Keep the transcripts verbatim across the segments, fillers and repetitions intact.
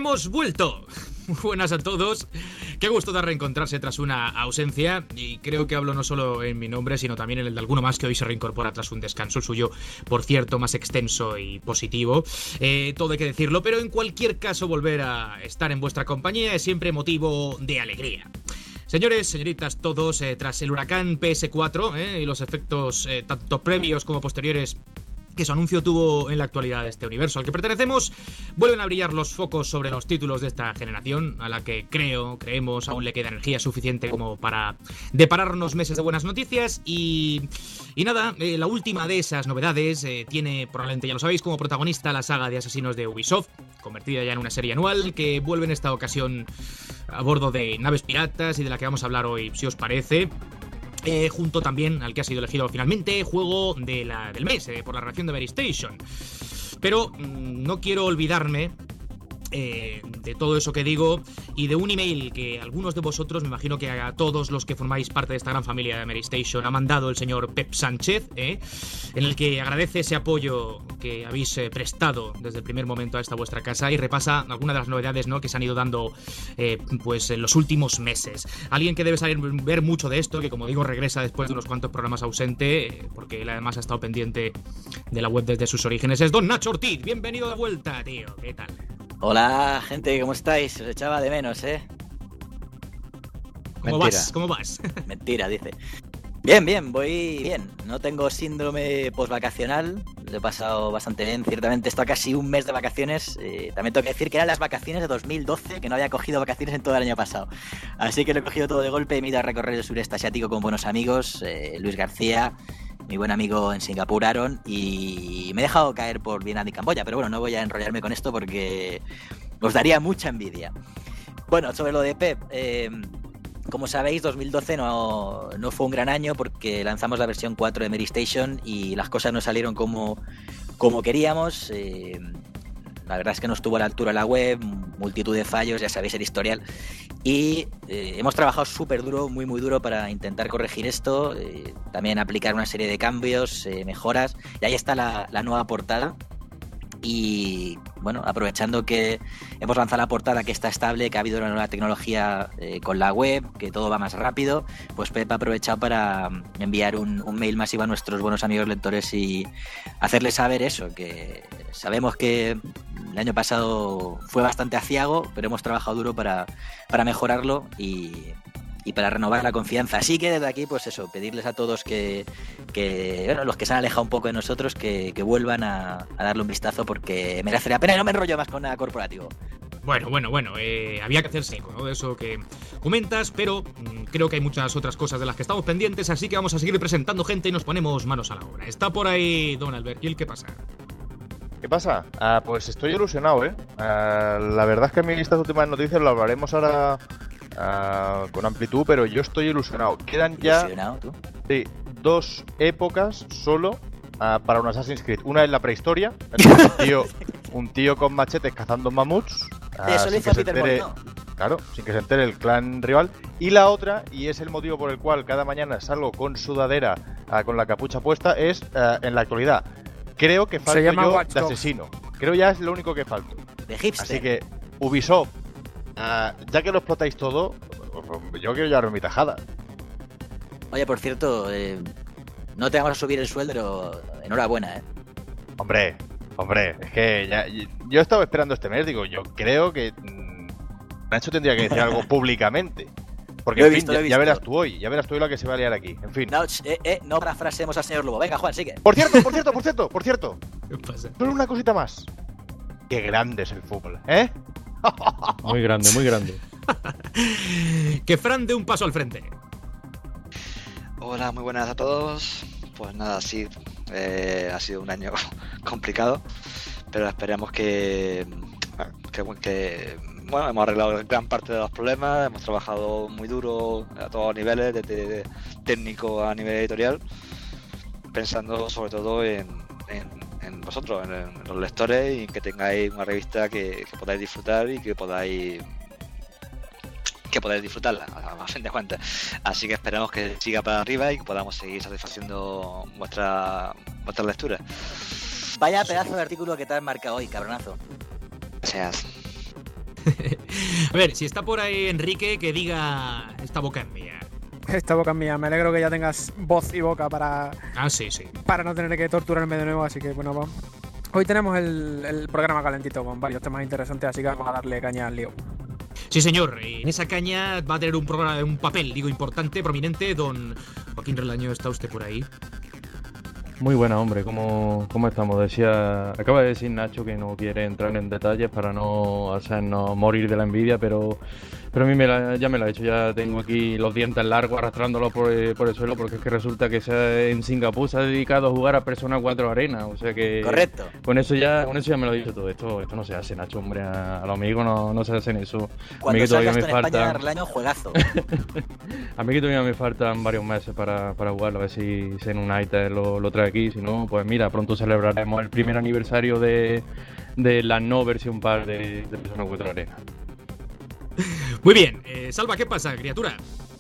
Hemos vuelto. Muy buenas a todos. Qué gusto de reencontrarse tras una ausencia. Y creo que hablo no solo en mi nombre, sino también en el de alguno más que hoy se reincorpora tras un descanso. El suyo, por cierto, más extenso y positivo. Eh, todo hay que decirlo, pero en cualquier caso volver a estar en vuestra compañía es siempre motivo de alegría. Señores, señoritas, todos, eh, tras el huracán P S cuatro eh, y los efectos eh, tanto previos como posteriores que su anuncio tuvo en la actualidad de este universo al que pertenecemos, vuelven a brillar los focos sobre los títulos de esta generación, a la que creo, creemos, aún le queda energía suficiente como para depararnos meses de buenas noticias. Y, y nada, eh, la última de esas novedades eh, tiene, probablemente ya lo sabéis, como protagonista la saga de asesinos de Ubisoft, convertida ya en una serie anual, que vuelve en esta ocasión a bordo de naves piratas y de la que vamos a hablar hoy, si os parece. Eh, junto también al que ha sido elegido finalmente juego de la, del mes eh, por la reacción de Mary Station. Pero mmm, no quiero olvidarme eh, de todo eso que digo y de un email que algunos de vosotros, me imagino que a todos los que formáis parte de esta gran familia de Mary Station, ha mandado el señor Pep Sánchez, eh, en el que agradece ese apoyo que habéis eh, prestado desde el primer momento a esta vuestra casa y repasa algunas de las novedades, ¿no?, que se han ido dando eh, pues en los últimos meses. Alguien que debe saber ver mucho de esto, que como digo regresa después de unos cuantos programas ausente, eh, porque él además ha estado pendiente de la web desde sus orígenes, es don Nacho Ortiz. Bienvenido de vuelta, tío. ¿Qué tal? Hola, gente, ¿cómo estáis? Os echaba de menos, ¿eh? ¿Cómo Mentira. vas? ¿Cómo vas? Mentira, dice. Bien, bien, voy bien. No tengo síndrome postvacacional. Lo he pasado bastante bien. Ciertamente, esto casi un mes de vacaciones. Eh, también tengo que decir que eran las vacaciones de dos mil doce, que no había cogido vacaciones en todo el año pasado. Así que lo he cogido todo de golpe y me he ido a recorrer el sureste asiático con buenos amigos. Eh, Luis García, mi buen amigo en Singapur, Aaron, y me he dejado caer por Vietnam y Camboya, pero bueno, no voy a enrollarme con esto porque os daría mucha envidia. Bueno, sobre lo de Pep, eh, como sabéis, dos mil doce no, no fue un gran año porque lanzamos la versión cuatro de Mary Station y las cosas no salieron como, como queríamos. Eh, la verdad es que no estuvo a la altura la web, multitud de fallos, ya sabéis el historial. Y eh, hemos trabajado súper duro, muy muy duro para intentar corregir esto, eh, también aplicar una serie de cambios, eh, mejoras, y ahí está la, la nueva portada. Y bueno, aprovechando que hemos lanzado la portada, que está estable, que ha habido una nueva tecnología eh, con la web, que todo va más rápido, pues Pep ha aprovechado para enviar un, un mail masivo a nuestros buenos amigos lectores y hacerles saber eso, que sabemos que el año pasado fue bastante aciago, pero hemos trabajado duro para, para mejorarlo y, y para renovar la confianza. Así que desde aquí, pues eso, pedirles a todos que, que bueno, los que se han alejado un poco de nosotros, que, que vuelvan a, a darle un vistazo porque merece la pena y no me enrollo más con nada corporativo. Bueno, bueno, bueno, eh, había que hacerse eco, ¿no?, de eso que comentas, pero mmm, creo que hay muchas otras cosas de las que estamos pendientes, así que vamos a seguir presentando gente y nos ponemos manos a la obra. Está por ahí Don Albert, ¿y qué pasa? ¿Qué pasa? Ah, pues estoy ilusionado, ¿eh? Ah, la verdad es que a mí estas últimas noticias lo hablaremos ahora ah, con amplitud, pero yo estoy ilusionado. Quedan ya ¿Ilusionado tú? Sí, dos épocas solo ah, para un Assassin's Creed. Una es la prehistoria, un tío, un tío con machetes cazando mamuts. Ah, Eso lo sin hizo que se Peter entere, Molyneux. Claro, sin que se entere el clan rival. Y la otra, y es el motivo por el cual cada mañana salgo con sudadera ah, con la capucha puesta, es ah, en la actualidad. Creo que falto yo de asesino. Creo ya es lo único que falto. De hipster. Así que, Ubisoft, uh, ya que lo explotáis todo, yo quiero llevar mi tajada. Oye, por cierto, eh, no te vamos a subir el sueldo, pero enhorabuena, ¿eh? Hombre, hombre, es que ya, yo he estado esperando este mes, digo, yo creo que mmm, Nacho tendría que decir algo públicamente. Porque, en visto, fin, ya, ya verás tú hoy, ya verás tú hoy la que se va a liar aquí. En fin. No, eh, eh, no parafraseemos al señor Lobo. Venga, Juan, sigue. Por cierto, por cierto, por cierto, por cierto. ¿Qué pasa? Solo una cosita más. Qué grande es el fútbol, ¿eh? Muy grande, muy grande. Que Fran dé un paso al frente. Hola, muy buenas a todos. Pues nada, sí, eh, ha sido un año complicado, pero esperamos que, que, que bueno, hemos arreglado gran parte de los problemas, hemos trabajado muy duro a todos los niveles, desde técnico a nivel editorial, pensando sobre todo en, en, en vosotros, en, en los lectores, y que tengáis una revista que, que podáis disfrutar y que podáis que podáis disfrutarla, a fin de cuentas. Así que esperamos que siga para arriba y que podamos seguir satisfaciendo vuestra vuestra lectura. Vaya pedazo de artículo que te has marcado hoy, cabronazo. Gracias. A ver, si está por ahí Enrique, que diga esta boca es mía. Esta boca es mía. Me alegro que ya tengas voz y boca para, ah, sí, sí. para no tener que torturarme de nuevo, así que bueno, vamos. Hoy tenemos el, el programa calentito con varios temas interesantes, así que vamos a darle caña al lío. Sí, señor. En esa caña va a tener un programa, un papel, digo, importante, prominente. Don Joaquín Relaño, ¿está usted por ahí? Muy buena, hombre. ¿Cómo, cómo estamos? Decía, acaba de decir Nacho que no quiere entrar en detalles para no hacernos morir de la envidia, pero, pero a mí me la, ya me lo ha hecho. Ya tengo aquí los dientes largos arrastrándolos por, por el suelo, porque es que resulta que se, en Singapur se ha dedicado a jugar a Persona cuatro Arena. O sea que... Correcto. Con eso ya, con eso ya me lo he dicho todo. Esto, esto no se hace, Nacho, hombre. A, a los amigos no, no se hacen eso. Cuando a mí que salgas todavía tú me en España, falta... Relaño, juegazo. A mí que todavía me faltan varios meses para, para jugarlo, a ver si, si en un United lo, lo trae aquí. Si no, pues mira, pronto celebraremos el primer aniversario de, de la no versión par de, de Persona cuatro Arena. Muy bien, eh, Salva, ¿qué pasa, criatura?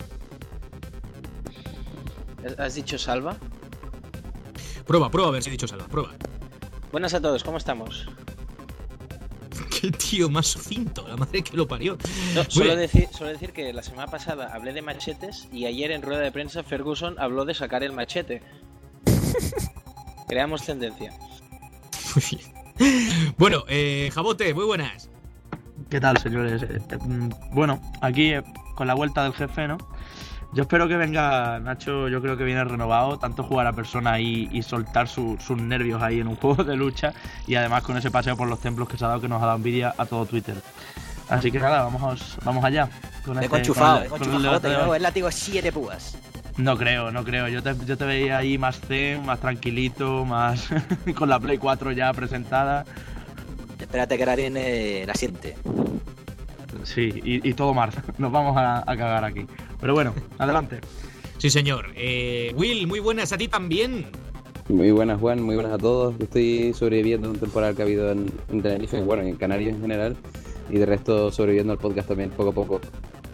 ¿Has dicho Salva? Prueba, prueba a ver si he dicho Salva, prueba. Buenas a todos, ¿cómo estamos? Qué tío más sucinto, la madre que lo parió. No, solo, decir, solo decir que la semana pasada hablé de machetes y ayer en rueda de prensa Ferguson habló de sacar el machete. Creamos tendencia. Muy bien. Bueno, eh, Jabote, muy buenas. ¿Qué tal, señores? Eh, eh, bueno, aquí eh, con la vuelta del jefe, ¿no? Yo espero que venga Nacho, yo creo que viene renovado, tanto jugar a Persona y, y soltar su, sus nervios ahí en un juego de lucha, y además con ese paseo por los templos que se ha dado, que nos ha dado envidia a todo Twitter. Así que nada, vamos, vamos allá. Con me este, conchufado, con el, con el conchufado, el látigo siete púas. No creo, no creo. Yo te, yo te veía ahí más zen, más tranquilito, más con la Play cuatro ya presentada. Espérate que ahora viene la siete. Sí, y, y todo mal. Nos vamos a, a cagar aquí. Pero bueno, adelante. Sí, señor. Eh, Will, muy buenas a ti también. Muy buenas, Juan. Muy buenas a todos. Estoy sobreviviendo a un temporal que ha habido en, en Tenerife, bueno, en Canarias en general. Y de resto sobreviviendo al podcast también, poco a poco.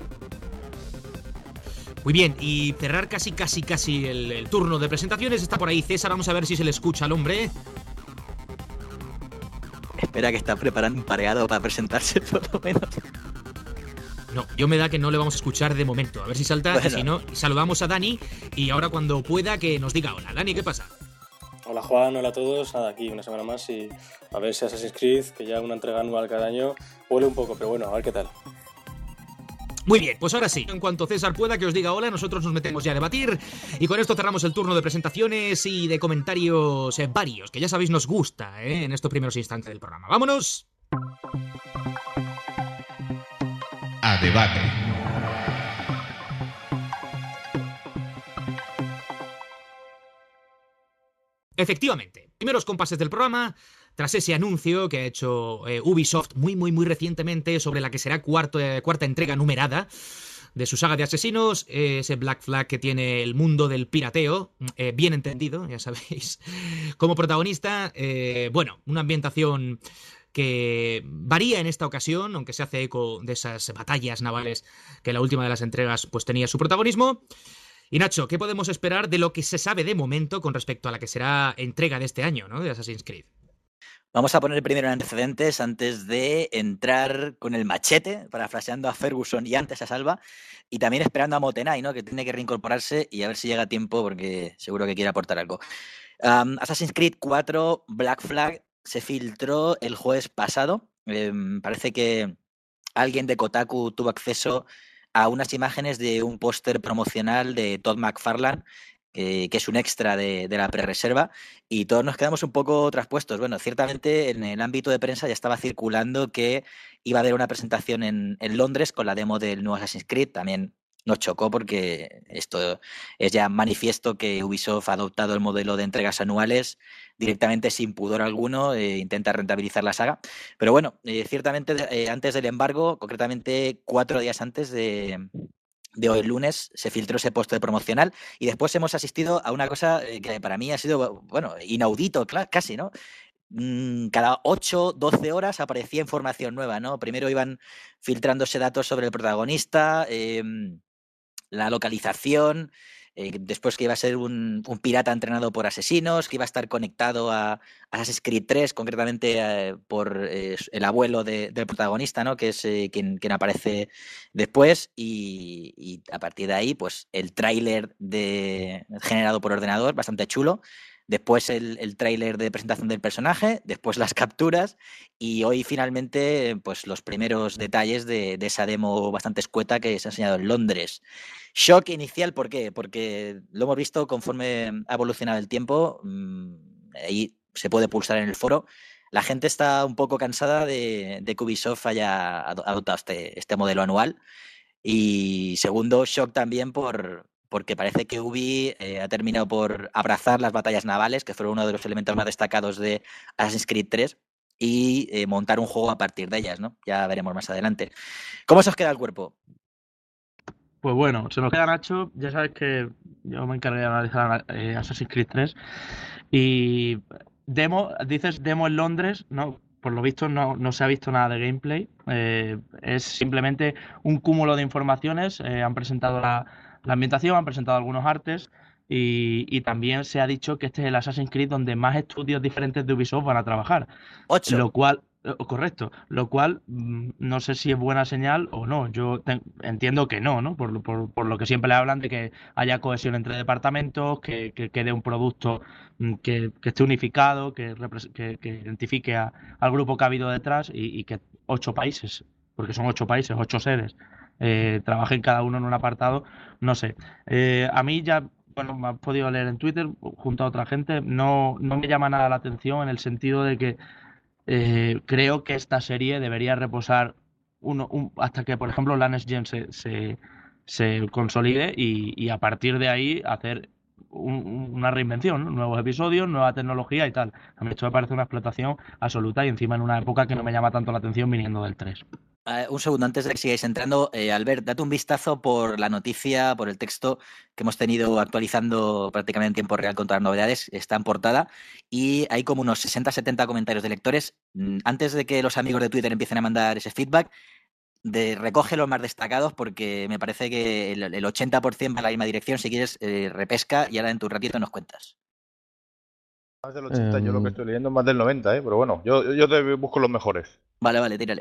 Muy bien, y cerrar casi, casi, casi el, el turno de presentaciones. Está por ahí César, vamos a ver si se le escucha al hombre. Espera, que está preparando un pareado para presentarse, por lo menos. No, yo me da que no le vamos a escuchar de momento. A ver si salta, bueno. Si no, saludamos a Dani. Y ahora cuando pueda que nos diga hola. Dani, ¿qué pasa? Hola Juan, hola a todos. Nada, aquí una semana más y a ver si Assassin's Creed, que ya una entrega anual cada año, huele un poco, pero bueno, a ver qué tal. Muy bien, pues ahora sí, en cuanto César pueda que os diga hola, nosotros nos metemos ya a debatir y con esto cerramos el turno de presentaciones y de comentarios eh, varios, que ya sabéis nos gusta eh, en estos primeros instantes del programa. ¡Vámonos! A debate. Efectivamente, primeros compases del programa. Tras ese anuncio que ha hecho eh, Ubisoft muy, muy, muy recientemente sobre la que será cuarto, eh, cuarta entrega numerada de su saga de asesinos, eh, ese Black Flag que tiene el mundo del pirateo, eh, bien entendido, ya sabéis, como protagonista, eh, bueno, una ambientación que varía en esta ocasión, aunque se hace eco de esas batallas navales que en la última de las entregas pues tenía su protagonismo. Y Nacho, ¿qué podemos esperar de lo que se sabe de momento con respecto a la que será entrega de este año, ¿no? De Assassin's Creed. Vamos a poner primero en antecedentes antes de entrar con el machete, parafraseando a Ferguson y antes a Salva, y también esperando a Motenay, ¿no? Que tiene que reincorporarse y a ver si llega a tiempo porque seguro que quiere aportar algo. Um, Assassin's Creed cuatro Black Flag se filtró el jueves pasado. Eh, parece que alguien de Kotaku tuvo acceso a unas imágenes de un póster promocional de Todd McFarlane, Eh, que es un extra de, de la prerreserva, y todos nos quedamos un poco traspuestos. Bueno, ciertamente en el ámbito de prensa ya estaba circulando que iba a haber una presentación en, en Londres con la demo del nuevo Assassin's Creed. También nos chocó porque esto es ya manifiesto que Ubisoft ha adoptado el modelo de entregas anuales directamente sin pudor alguno, eh, intenta rentabilizar la saga. Pero bueno, eh, ciertamente eh, antes del embargo, concretamente cuatro días antes de... de hoy lunes se filtró ese póster promocional y después hemos asistido a una cosa que para mí ha sido, bueno, inaudito casi, ¿no? Cada ocho, doce horas aparecía información nueva, ¿no? Primero iban filtrándose datos sobre el protagonista, eh, la localización, Eh, después que iba a ser un, un pirata entrenado por asesinos, que iba a estar conectado a Assassin's Creed tres, concretamente eh, por eh, el abuelo de, del protagonista, ¿no? Que es eh, quien, quien aparece después, y, y a partir de ahí, pues el tráiler de generado por ordenador, bastante chulo. Después el, el tráiler de presentación del personaje, después las capturas y hoy finalmente pues los primeros detalles de, de esa demo bastante escueta que se ha enseñado en Londres. Shock inicial, ¿por qué? Porque lo hemos visto conforme ha evolucionado el tiempo, mmm, ahí se puede pulsar en el foro. La gente está un poco cansada de, de que Ubisoft haya adoptado este, este modelo anual. Y segundo, shock también por... porque parece que Ubi eh, ha terminado por abrazar las batallas navales, que fueron uno de los elementos más destacados de Assassin's Creed tres, y eh, montar un juego a partir de ellas, ¿no? Ya veremos más adelante. ¿Cómo se os queda el cuerpo? Pues bueno, se nos queda Nacho. Ya sabes que yo me encargué de analizar eh, Assassin's Creed tres. Y demo, dices demo en Londres, ¿no? Por lo visto no, no se ha visto nada de gameplay. Eh, es simplemente un cúmulo de informaciones. Eh, han presentado la... la ambientación, han presentado algunos artes y, y también se ha dicho que este es el Assassin's Creed donde más estudios diferentes de Ubisoft van a trabajar. Ocho. Lo cual, correcto, lo cual no sé si es buena señal o no. Yo te, entiendo que no, ¿no? Por, por, por lo que siempre le hablan de que haya cohesión entre departamentos, que, que quede un producto que, que esté unificado, que, que, que identifique a, al grupo que ha habido detrás y, y que ocho países, porque son ocho países, ocho sedes, Eh, trabajen cada uno en un apartado, no sé. Eh, a mí ya, bueno, me has podido leer en Twitter junto a otra gente, no, no me llama nada la atención en el sentido de que eh, creo que esta serie debería reposar uno, un, hasta que, por ejemplo, la Next Gen se, se, se consolide y, y a partir de ahí hacer un, una reinvención, ¿no? Nuevos episodios, nueva tecnología y tal. A mí esto me parece una explotación absoluta y encima en una época que no me llama tanto la atención viniendo del tres. Uh, un segundo, antes de que sigáis entrando, eh, Albert, date un vistazo por la noticia, por el texto que hemos tenido actualizando prácticamente en tiempo real con todas las novedades. Está en portada y hay como unos sesenta setenta comentarios de lectores. Antes de que los amigos de Twitter empiecen a mandar ese feedback, de, recoge los más destacados porque me parece que el, el ochenta por ciento va en la misma dirección. Si quieres, eh, repesca y ahora en tu ratito nos cuentas. Más del ochenta, um... yo lo que estoy leyendo es más del noventa, ¿eh? Pero bueno, yo, yo te busco los mejores. Vale, vale, tírale.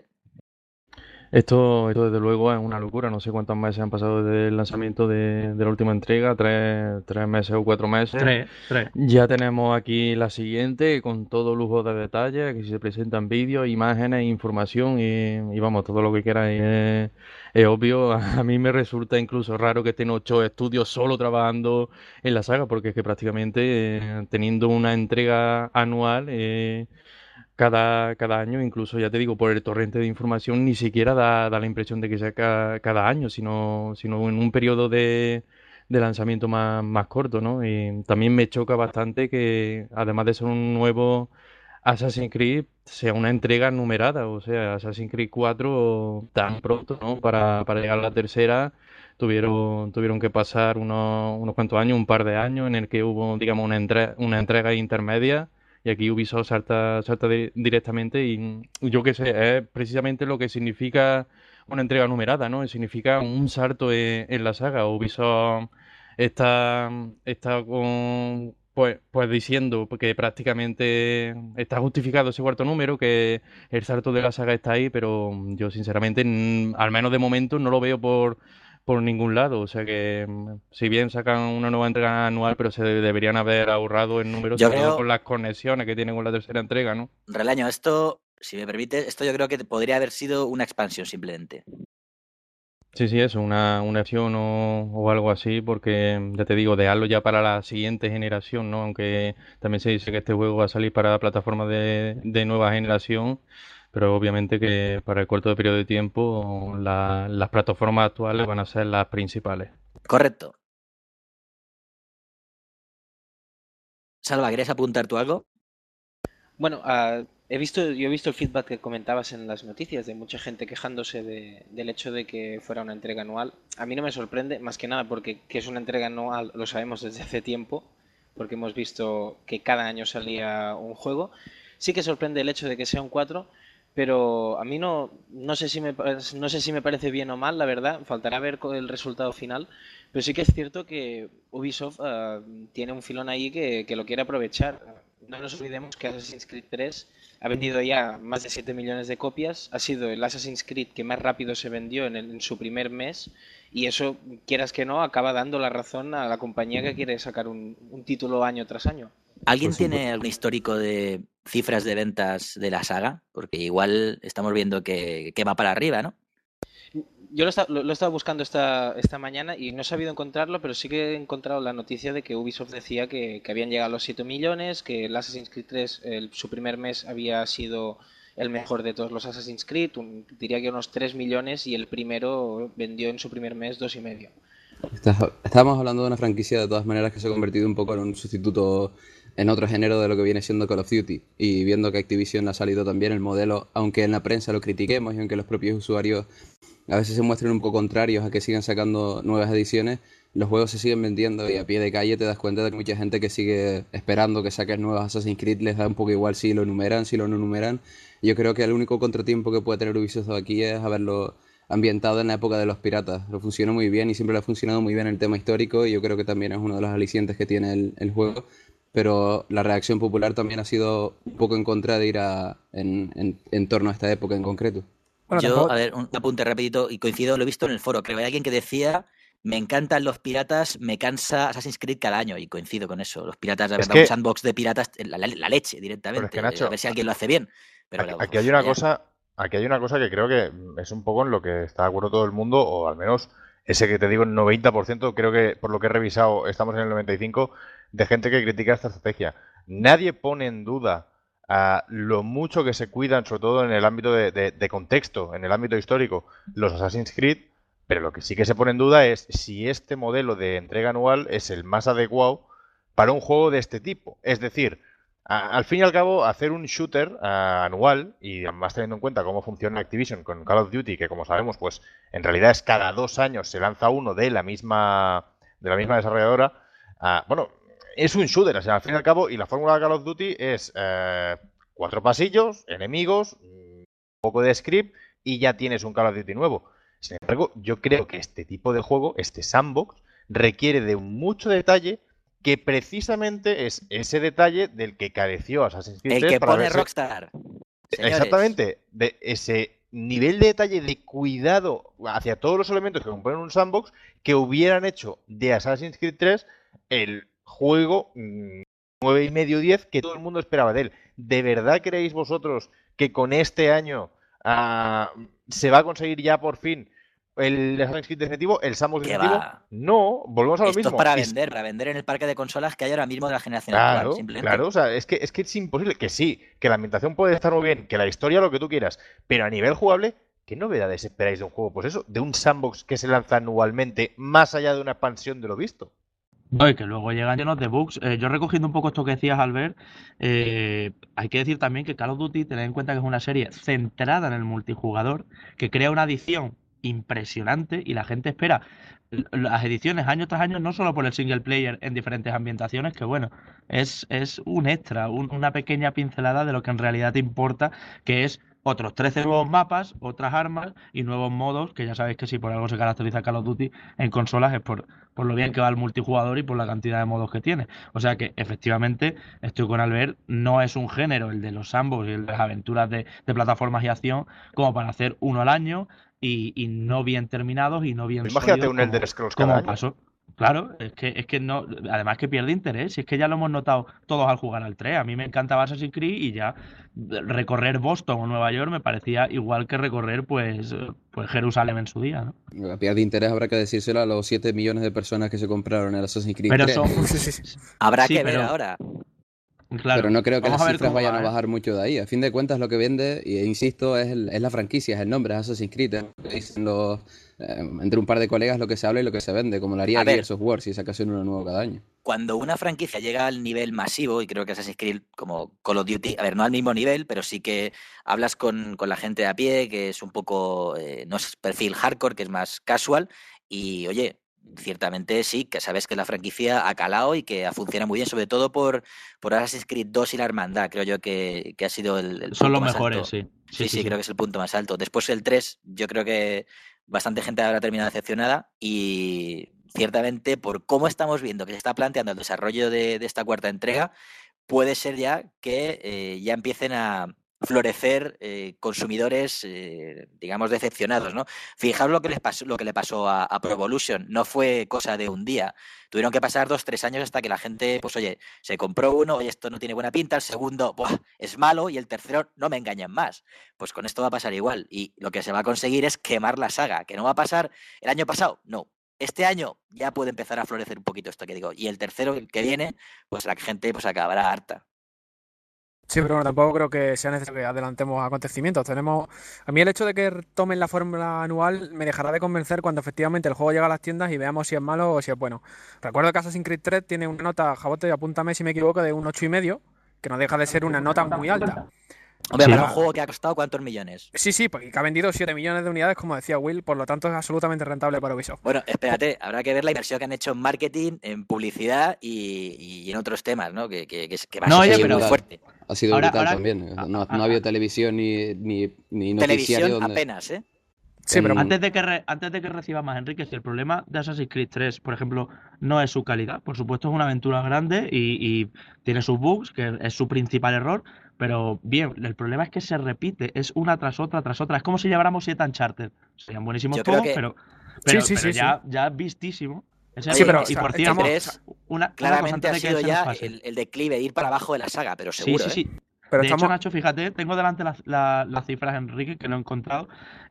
Esto, esto desde luego es una locura, no sé cuántos meses han pasado desde el lanzamiento de, de la última entrega, tres, tres meses o cuatro meses. Tres, tres. Ya tenemos aquí la siguiente con todo lujo de detalles, que se presentan vídeos, imágenes, información y, y vamos, todo lo que queráis. Es, es obvio, a mí me resulta incluso raro que estén ocho estudios solo trabajando en la saga, porque es que prácticamente eh, teniendo una entrega anual... Eh, Cada, cada año, incluso ya te digo, por el torrente de información, ni siquiera da, da la impresión de que sea cada, cada año, sino, sino en un periodo de, de lanzamiento más, más corto, ¿no? Y también me choca bastante que, además de ser un nuevo Assassin's Creed, sea una entrega numerada, o sea, Assassin's Creed cuatro tan pronto, ¿no? Para, para llegar a la tercera, tuvieron, tuvieron que pasar unos, unos cuantos años, un par de años, en el que hubo, digamos, una, entre, una entrega intermedia. Y aquí Ubisoft salta, salta de, directamente y yo qué sé, es precisamente lo que significa una entrega numerada, ¿no? Significa un salto en, en la saga. Ubisoft está, está con, pues, pues diciendo que prácticamente está justificado ese cuarto número, que el salto de la saga está ahí, pero yo sinceramente, al menos de momento, no lo veo por... por ningún lado, o sea que si bien sacan una nueva entrega anual, pero se deberían haber ahorrado en números, sobre todo con las conexiones que tienen con la tercera entrega, ¿no? Relaño, esto, si me permites, esto yo creo que podría haber sido una expansión simplemente. Sí, sí, eso, una, una acción o, o algo así, porque ya te digo, dejarlo ya para la siguiente generación, ¿no? Aunque también se dice que este juego va a salir para plataformas de, de nueva generación, pero obviamente que para el corto periodo de tiempo la, las plataformas actuales van a ser las principales. Correcto. Salva, ¿querías apuntar tú algo? Bueno, uh, he visto, yo he visto el feedback que comentabas en las noticias de mucha gente quejándose de, del hecho de que fuera una entrega anual. A mí no me sorprende, más que nada porque que es una entrega anual lo sabemos desde hace tiempo, porque hemos visto que cada año salía un juego. Sí que sorprende el hecho de que sea un cuatro, pero a mí no, no sé si me, no sé si me parece bien o mal, la verdad, faltará ver el resultado final, pero sí que es cierto que Ubisoft uh, tiene un filón ahí que, que lo quiere aprovechar. No nos olvidemos que Assassin's Creed tres ha vendido ya más de siete millones de copias, ha sido el Assassin's Creed que más rápido se vendió en, el, en su primer mes, y eso, quieras que no, acaba dando la razón a la compañía que quiere sacar un, un título año tras año. ¿Alguien pues tiene algún histórico de cifras de ventas de la saga? Porque igual estamos viendo que, que va para arriba, ¿no? Yo lo, está, lo, lo he estado buscando esta, esta mañana y no he sabido encontrarlo, pero sí que he encontrado la noticia de que Ubisoft decía que, que habían llegado a los siete millones, que el Assassin's Creed tres, el, su primer mes había sido el mejor de todos los Assassin's Creed, un, diría que unos tres millones, y el primero vendió en su primer mes dos y medio. Estábamos hablando de una franquicia de todas maneras que se ha convertido un poco en un sustituto en otro género de lo que viene siendo Call of Duty, y viendo que Activision ha salido también el modelo, aunque en la prensa lo critiquemos y aunque los propios usuarios a veces se muestren un poco contrarios a que sigan sacando nuevas ediciones, los juegos se siguen vendiendo y a pie de calle te das cuenta de que mucha gente que sigue esperando que saquen nuevos Assassin's Creed les da un poco igual si lo numeran, si lo no numeran. Yo creo que el único contratiempo que puede tener Ubisoft aquí es haberlo ambientado en la época de los piratas. Lo funcionó muy bien y siempre le ha funcionado muy bien el tema histórico, y yo creo que también es uno de los alicientes que tiene el, el juego. Pero la reacción popular también ha sido un poco en contra de ir a, en, en, en torno a esta época en concreto. Bueno, yo, tampoco... a ver, un apunte rapidito, y coincido, lo he visto en el foro, creo que hay alguien que decía, me encantan los piratas, me cansa Assassin's Creed cada año, y coincido con eso. Los piratas, la verdad, que... un sandbox de piratas, la, la, la leche directamente, es que, Nacho, a ver si alguien lo hace bien. Pero aquí, la, aquí hay una ya... cosa, aquí hay una cosa que creo que es un poco en lo que está de acuerdo todo el mundo, o al menos ese que te digo, el noventa por ciento, creo que por lo que he revisado, estamos en el noventa y cinco por ciento de gente que critica esta estrategia. Nadie pone en duda a lo mucho que se cuidan, sobre todo en el ámbito de, de, de contexto, en el ámbito histórico, los Assassin's Creed, pero lo que sí que se pone en duda es si este modelo de entrega anual es el más adecuado para un juego de este tipo. Es decir, a, al fin y al cabo, hacer un shooter uh, anual, y además teniendo en cuenta cómo funciona Activision con Call of Duty, que como sabemos, pues en realidad es cada dos años se lanza uno de la misma, de la misma desarrolladora, uh, bueno... Es un shooter, o sea, al fin y al cabo, y la fórmula de Call of Duty es eh, cuatro pasillos, enemigos, un poco de script y ya tienes un Call of Duty nuevo. Sin embargo, yo creo que este tipo de juego, este sandbox, requiere de mucho detalle, que precisamente es ese detalle del que careció Assassin's Creed tres. El que para pone verse... Rockstar. Señores. Exactamente, de ese nivel de detalle, de cuidado hacia todos los elementos que componen un sandbox, que hubieran hecho de Assassin's Creed tres el juego nueve y medio diez que todo el mundo esperaba de él. ¿De verdad creéis vosotros que con este año uh, se va a conseguir ya por fin el Assassin's Creed definitivo, el sandbox definitivo? Va? No, volvemos a lo Esto mismo. Es para es... vender, para vender en el parque de consolas que hay ahora mismo de la generación claro, actual, simplemente. Claro, o sea, es que, es que es imposible. Que sí, que la ambientación puede estar muy bien, que la historia lo que tú quieras, pero a nivel jugable, ¿qué novedades esperáis de un juego? Pues eso, de un sandbox que se lanza anualmente, más allá de una expansión de lo visto. No, y que luego llegan llenos de bugs. Eh, yo recogiendo un poco esto que decías, Albert, eh, hay que decir también que Call of Duty, tened en cuenta que es una serie centrada en el multijugador, que crea una adición impresionante y la gente espera las ediciones año tras año, no solo por el single player en diferentes ambientaciones, que bueno, es, es un extra, un, una pequeña pincelada de lo que en realidad te importa, que es otros trece nuevos mapas, otras armas y nuevos modos, que ya sabéis que si por algo se caracteriza Call of Duty en consolas es por, por lo bien que va el multijugador y por la cantidad de modos que tiene. O sea que efectivamente, estoy con Albert, no es un género el de los sandbox y el de las aventuras de, de plataformas y acción como para hacer uno al año y, y no bien terminados y no bien Imagínate un Elder Scrolls cada año. Pasó. Claro, es que, es que no, además que pierde interés, si es que ya lo hemos notado todos al jugar al tres. A mí me encantaba Assassin's Creed y ya recorrer Boston o Nueva York me parecía igual que recorrer pues, pues Jerusalén en su día, ¿no? Pierde interés, habrá que decírselo a los siete millones de personas que se compraron el Assassin's Creed pero tres. Son... habrá sí, que pero... ver ahora. Claro, pero no creo que las cifras vayan va, a bajar ¿eh? mucho de ahí. A fin de cuentas, lo que vende, e insisto, es, el, es la franquicia, es el nombre, es Assassin's Creed. Es lo que dicen los, eh, entre un par de colegas lo que se habla y lo que se vende, como lo haría Gears of War si sacase uno nuevo cada año. Cuando una franquicia llega al nivel masivo, y creo que Assassin's Creed como Call of Duty, a ver, no al mismo nivel, pero sí que hablas con, con la gente de a pie, que es un poco, eh, no es perfil hardcore, que es más casual, y oye, ciertamente sí, que sabes que la franquicia ha calado y que ha funcionado muy bien, sobre todo por, por Assassin's Creed dos y la Hermandad, creo yo que, que ha sido el, el Son punto los más mejores, alto. sí. Sí, Sí, sí, sí, sí. creo que es el punto más alto. Después el tres, yo creo que bastante gente habrá terminado decepcionada y ciertamente por cómo estamos viendo que se está planteando el desarrollo de, de esta cuarta entrega, puede ser ya que eh, ya empiecen a florecer eh, consumidores, eh, digamos, decepcionados, ¿no? Fijaos lo que les pasó, lo que le pasó a, a Pro Evolution. No fue cosa de un día. Tuvieron que pasar dos, tres años hasta que la gente, pues oye, se compró uno, oye, esto no tiene buena pinta, el segundo, ¡buah!, es malo, y el tercero, no me engañan más. Pues con esto va a pasar igual. Y lo que se va a conseguir es quemar la saga. ¿Que no va a pasar el año pasado? No. Este año ya puede empezar a florecer un poquito esto que digo. Y el tercero, el que viene, pues la gente pues acabará harta. Sí, pero bueno, tampoco creo que sea necesario que adelantemos acontecimientos. Tenemos, a mí el hecho de que tomen la fórmula anual me dejará de convencer cuando efectivamente el juego llega a las tiendas y veamos si es malo o si es bueno. Recuerdo que Assassin's Creed tres tiene una nota, Jabote, apúntame si me equivoco, de un ocho y medio, que no deja de ser una nota muy alta. Hombre, sí, para un juego que ha costado ¿cuántos millones? Sí, sí, porque ha vendido siete millones de unidades, como decía Will, por lo tanto es absolutamente rentable para Ubisoft. Bueno, espérate, habrá que ver la inversión que han hecho en marketing, en publicidad y, y en otros temas, ¿no? Que, que, que, que va no, a ser oye, muy fuerte. Ha sido ahora, brutal ahora, también. a, no, a, no ha habido televisión ni, ni, ni noticiario. Televisión donde... apenas, ¿eh? Sí, pero antes de que re, antes de que reciba más, Enrique, si el problema de Assassin's Creed tres, por ejemplo, no es su calidad, por supuesto es una aventura grande y, y tiene sus bugs, que es su principal error, pero bien, el problema es que se repite, es una tras otra tras otra, es como si lleváramos siete Uncharted, serían buenísimos Yo todos, que... pero, pero, sí, sí, pero sí, ya, sí. ya vistísimo. Ese sí, pero y o sea, por cierto, estamos... una, claramente una ha sido ya el, el declive, ir para abajo de la saga, pero seguro, sí, sí, sí. ¿eh? Pero de estamos... hecho, Nacho, fíjate, tengo delante las la, la cifras, Enrique, que no he encontrado,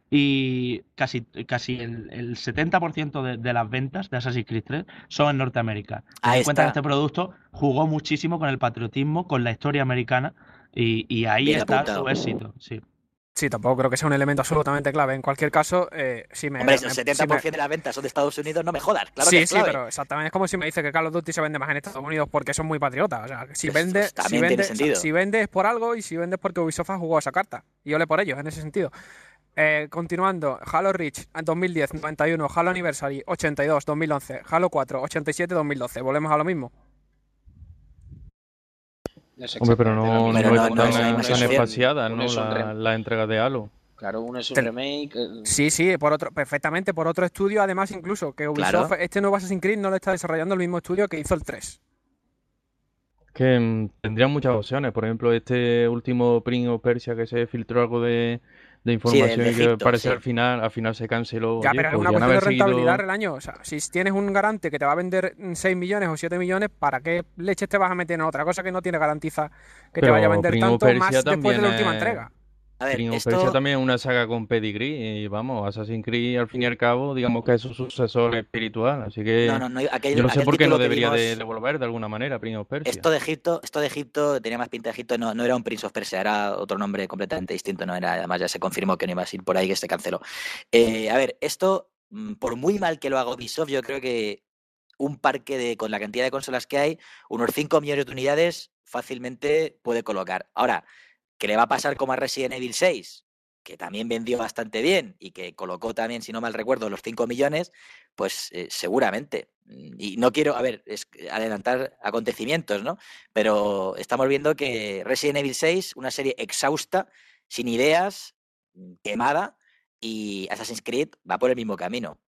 y casi, casi el, el setenta por ciento de, de las ventas de Assassin's Creed tres son en Norteamérica. Ten en cuenta que este producto jugó muchísimo con el patriotismo, con la historia americana, y, y ahí Bien está apuntado. su éxito. Sí. Sí, tampoco creo que sea un elemento absolutamente clave. En cualquier caso, eh, si me... Hombre, me, el setenta por ciento si me... de las ventas son de Estados Unidos, no me jodas, claro sí, que es clave. Sí, pero exactamente es como si me dice que Call of Duty se vende más en Estados Unidos porque son muy patriotas. O sea, si vende, pues si vende, o sea, si vende es por algo y si vende es porque Ubisoft ha jugado esa carta. Y ole por ellos, en ese sentido. Eh, continuando, Halo Reach en dos mil diez, noventa y uno, Halo Anniversary ochenta y dos, dos mil once, Halo cuatro, ochenta y siete, dos mil doce. Volvemos a lo mismo. Hombre, pero no, pero no, no, no, no, no es están espaciadas, uno ¿no? es un La, rem- la entrega de Halo. Claro, uno es un Te- remake. eh, Sí, sí, por otro, perfectamente, por otro estudio, además incluso, que Ubisoft, Claro. este nuevo Assassin's Creed no lo está desarrollando el mismo estudio que hizo el tres. Que mm, tendrían muchas opciones. Por ejemplo, este último Prince of Persia que se filtró algo de, de información de y que Egipto, parece sí. al final, al final se canceló. Ya, Oye, pero es una podrían cuestión de haber seguido- rentabilidad el año. O sea, si tienes un garante que te va a vender seis millones o siete millones, ¿para qué leches te vas a meter en otra cosa que no tiene garantiza que te Pero vaya a vender Prince of tanto más Persia después de la última también es- entrega? A ver, Prince of esto... Persia también es una saga con pedigree y vamos, Assassin's Creed al fin y al cabo, digamos que es su sucesor espiritual, así que No, no, no, aquel, yo no sé aquel por qué no título que debería vimos- de devolver de alguna manera Prince of Persia. Esto de Egipto, esto de Egipto tenía más pinta de Egipto, no, no era un Prince of Persia, era otro nombre completamente distinto, no era, además ya se confirmó que no iba a ir por ahí, que se canceló. Eh, a ver, esto, mm, por muy mal que lo haga Ubisoft, yo creo que un parque de, con la cantidad de consolas que hay, unos cinco millones de unidades fácilmente puede colocar. Ahora, ¿qué le va a pasar como a Resident Evil seis? Que también vendió bastante bien y que colocó también, si no mal recuerdo, los cinco millones, pues eh, seguramente. Y no quiero, a ver, es adelantar acontecimientos, ¿no? Pero estamos viendo que Resident Evil seis, una serie exhausta, sin ideas, quemada, y Assassin's Creed va por el mismo camino.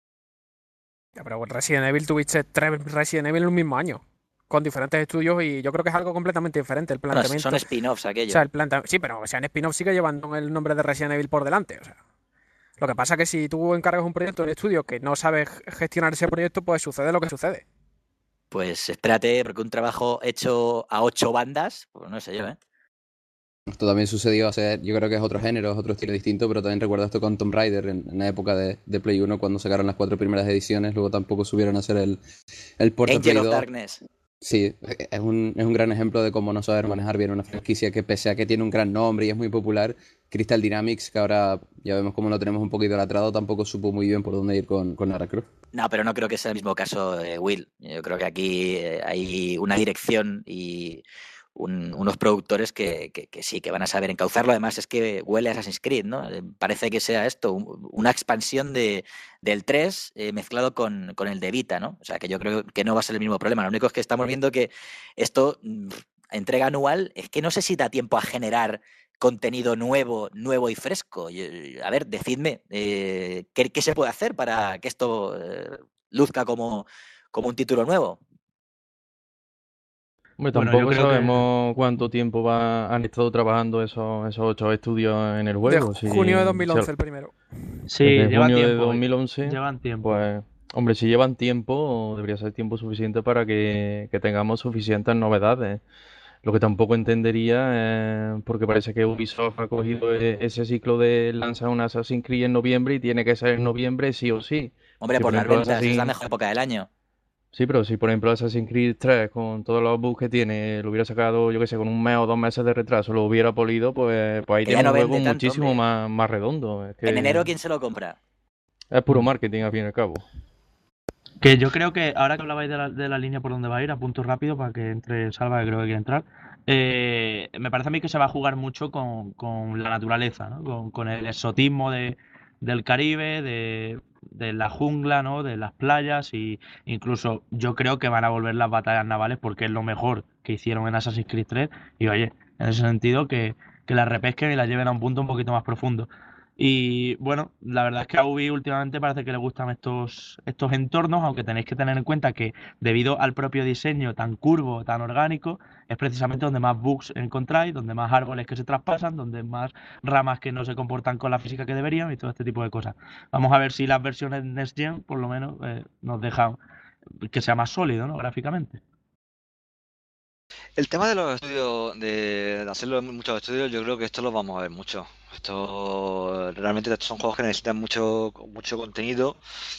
Ya, pero Resident Evil tuviste tres Resident Evil en un mismo año, con diferentes estudios, y yo creo que es algo completamente diferente el Bueno, planteamiento. son spin-offs aquello. O sea, el planta... Sí, pero o sea, en spin-off sigue llevando el nombre de Resident Evil por delante. O sea, lo que pasa es que si tú encargas un proyecto en estudio que no sabes gestionar ese proyecto, pues sucede lo que sucede. Pues espérate, porque un trabajo hecho a ocho bandas, pues no sé yo, ¿eh? Esto también sucedió, o sea, yo creo que es otro género, es otro estilo distinto, pero también recuerdo esto con Tomb Raider en, en la época de, de Play uno, cuando sacaron las cuatro primeras ediciones, luego tampoco subieron a hacer el, el port de Angel Play of dos. Darkness. Sí, es un, es un gran ejemplo de cómo no saber manejar bien una franquicia que pese a que tiene un gran nombre y es muy popular, Crystal Dynamics, que ahora ya vemos cómo lo tenemos un poquito latrado, tampoco supo muy bien por dónde ir con, con Lara Croft. No, pero no creo que sea el mismo caso de Will. Yo creo que aquí eh, hay una dirección y un, unos productores que, que, que sí, que van a saber encauzarlo. Además es que huele a Assassin's Creed, ¿no? Parece que sea esto, un, una expansión de, del tres eh, mezclado con, con el de Vita, ¿no? O sea, que yo creo que no va a ser el mismo problema. Lo único es que estamos viendo que esto, entrega anual, es que no sé si da tiempo a generar contenido nuevo, nuevo y fresco. A ver, decidme, eh, ¿qué, ¿qué se puede hacer para que esto eh, luzca como, como un título nuevo? Hombre, tampoco bueno, sabemos que... cuánto tiempo va, han estado trabajando esos, esos ocho estudios en el juego. De junio si, de dos mil once si, el primero. Sí, desde lleva junio tiempo, de dos mil once. Llevan tiempo. Pues, hombre, si llevan tiempo, debería ser tiempo suficiente para que, que tengamos suficientes novedades. Lo que tampoco entendería es porque parece que Ubisoft ha cogido ese ciclo de lanzar un Assassin's Creed en noviembre y tiene que ser en noviembre sí o sí. Hombre, si por, por las ventas, Assassin... es la mejor época del año. Sí, pero si por ejemplo Assassin's Creed tres, con todos los bugs que tiene, lo hubiera sacado, yo que sé, con un mes o dos meses de retraso, lo hubiera polido, pues, pues ahí tiene no un juego tanto, muchísimo más, más redondo. Es que en enero, ¿quién se lo compra? Es puro marketing, al fin y al cabo. Que yo creo que, ahora que hablabais de la, de la línea por donde va a ir, a punto rápido para que entre Salva, que creo que quiere entrar, eh, me parece a mí que se va a jugar mucho con, con la naturaleza, ¿no? Con, con el exotismo de, del Caribe, de, de la jungla, ¿no? De las playas, y incluso yo creo que van a volver las batallas navales porque es lo mejor que hicieron en Assassin's Creed tres, y oye, en ese sentido que, que las repesquen y las lleven a un punto un poquito más profundo. Y bueno, la verdad es que a Ubi últimamente parece que le gustan estos, estos entornos, aunque tenéis que tener en cuenta que debido al propio diseño tan curvo, tan orgánico, es precisamente donde más bugs encontráis, donde más árboles que se traspasan, donde más ramas que no se comportan con la física que deberían y todo este tipo de cosas. Vamos a ver si las versiones Next Gen, por lo menos, eh, nos dejan que sea más sólido, ¿no? Gráficamente. El tema de los estudios, de hacerlo en muchos estudios, yo creo que esto lo vamos a ver mucho. Esto realmente son juegos que necesitan mucho, mucho contenido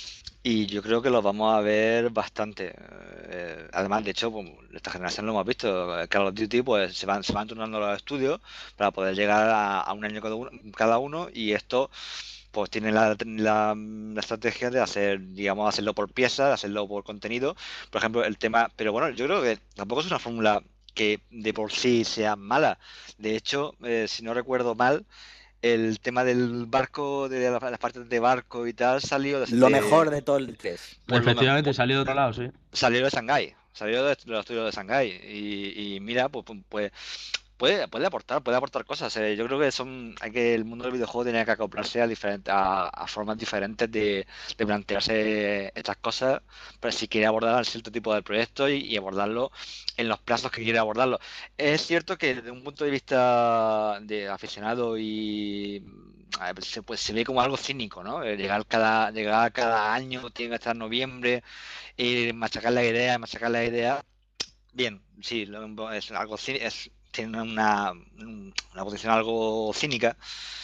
y yo creo que los vamos a ver bastante. Eh, además, de hecho, pues, esta generación lo hemos visto. Call of Duty pues se van, se van turnando los estudios para poder llegar a, a un año cada uno, cada uno y esto pues tiene la, la, la estrategia de hacer, digamos, hacerlo por piezas, hacerlo por contenido. Por ejemplo, el tema, pero bueno, yo creo que tampoco es una fórmula que de por sí sea mala. De hecho, eh, si no recuerdo mal, el tema del barco, de las, las partes de barco y tal, salió de... Lo mejor de todo el tres. Pues efectivamente, salió de otro lado, sí. Salió de Shanghái, salió de, de los estudios de Shanghái. Y, y mira, pues... pues Puede, puede aportar, puede aportar cosas. Eh, yo creo que son, hay que el mundo del videojuego tiene que acoplarse a diferentes, a, a formas diferentes de, de plantearse estas cosas, pero si quiere abordar cierto tipo de proyecto y, y abordarlo en los plazos que quiere abordarlo. Es cierto que desde un punto de vista de aficionado y a ver, se, pues, se ve como algo cínico, ¿no? Llegar cada, llegar cada año, tiene que estar en noviembre, y machacar la idea, machacar la idea. Bien, sí, es algo cínico. Es, tiene una, una posición algo cínica,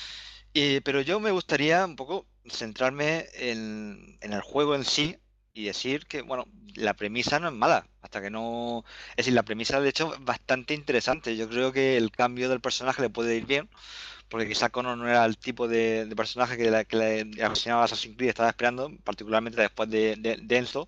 eh, pero yo me gustaría un poco centrarme en, en el juego en sí y decir que, bueno, la premisa no es mala, hasta que no... Es decir, la premisa de hecho es bastante interesante. Yo creo que el cambio del personaje le puede ir bien, porque quizá Connor no era el tipo de, de personaje que la, que la aficionado a Assassin's Creed estaba esperando, particularmente después de, de, de Enzo.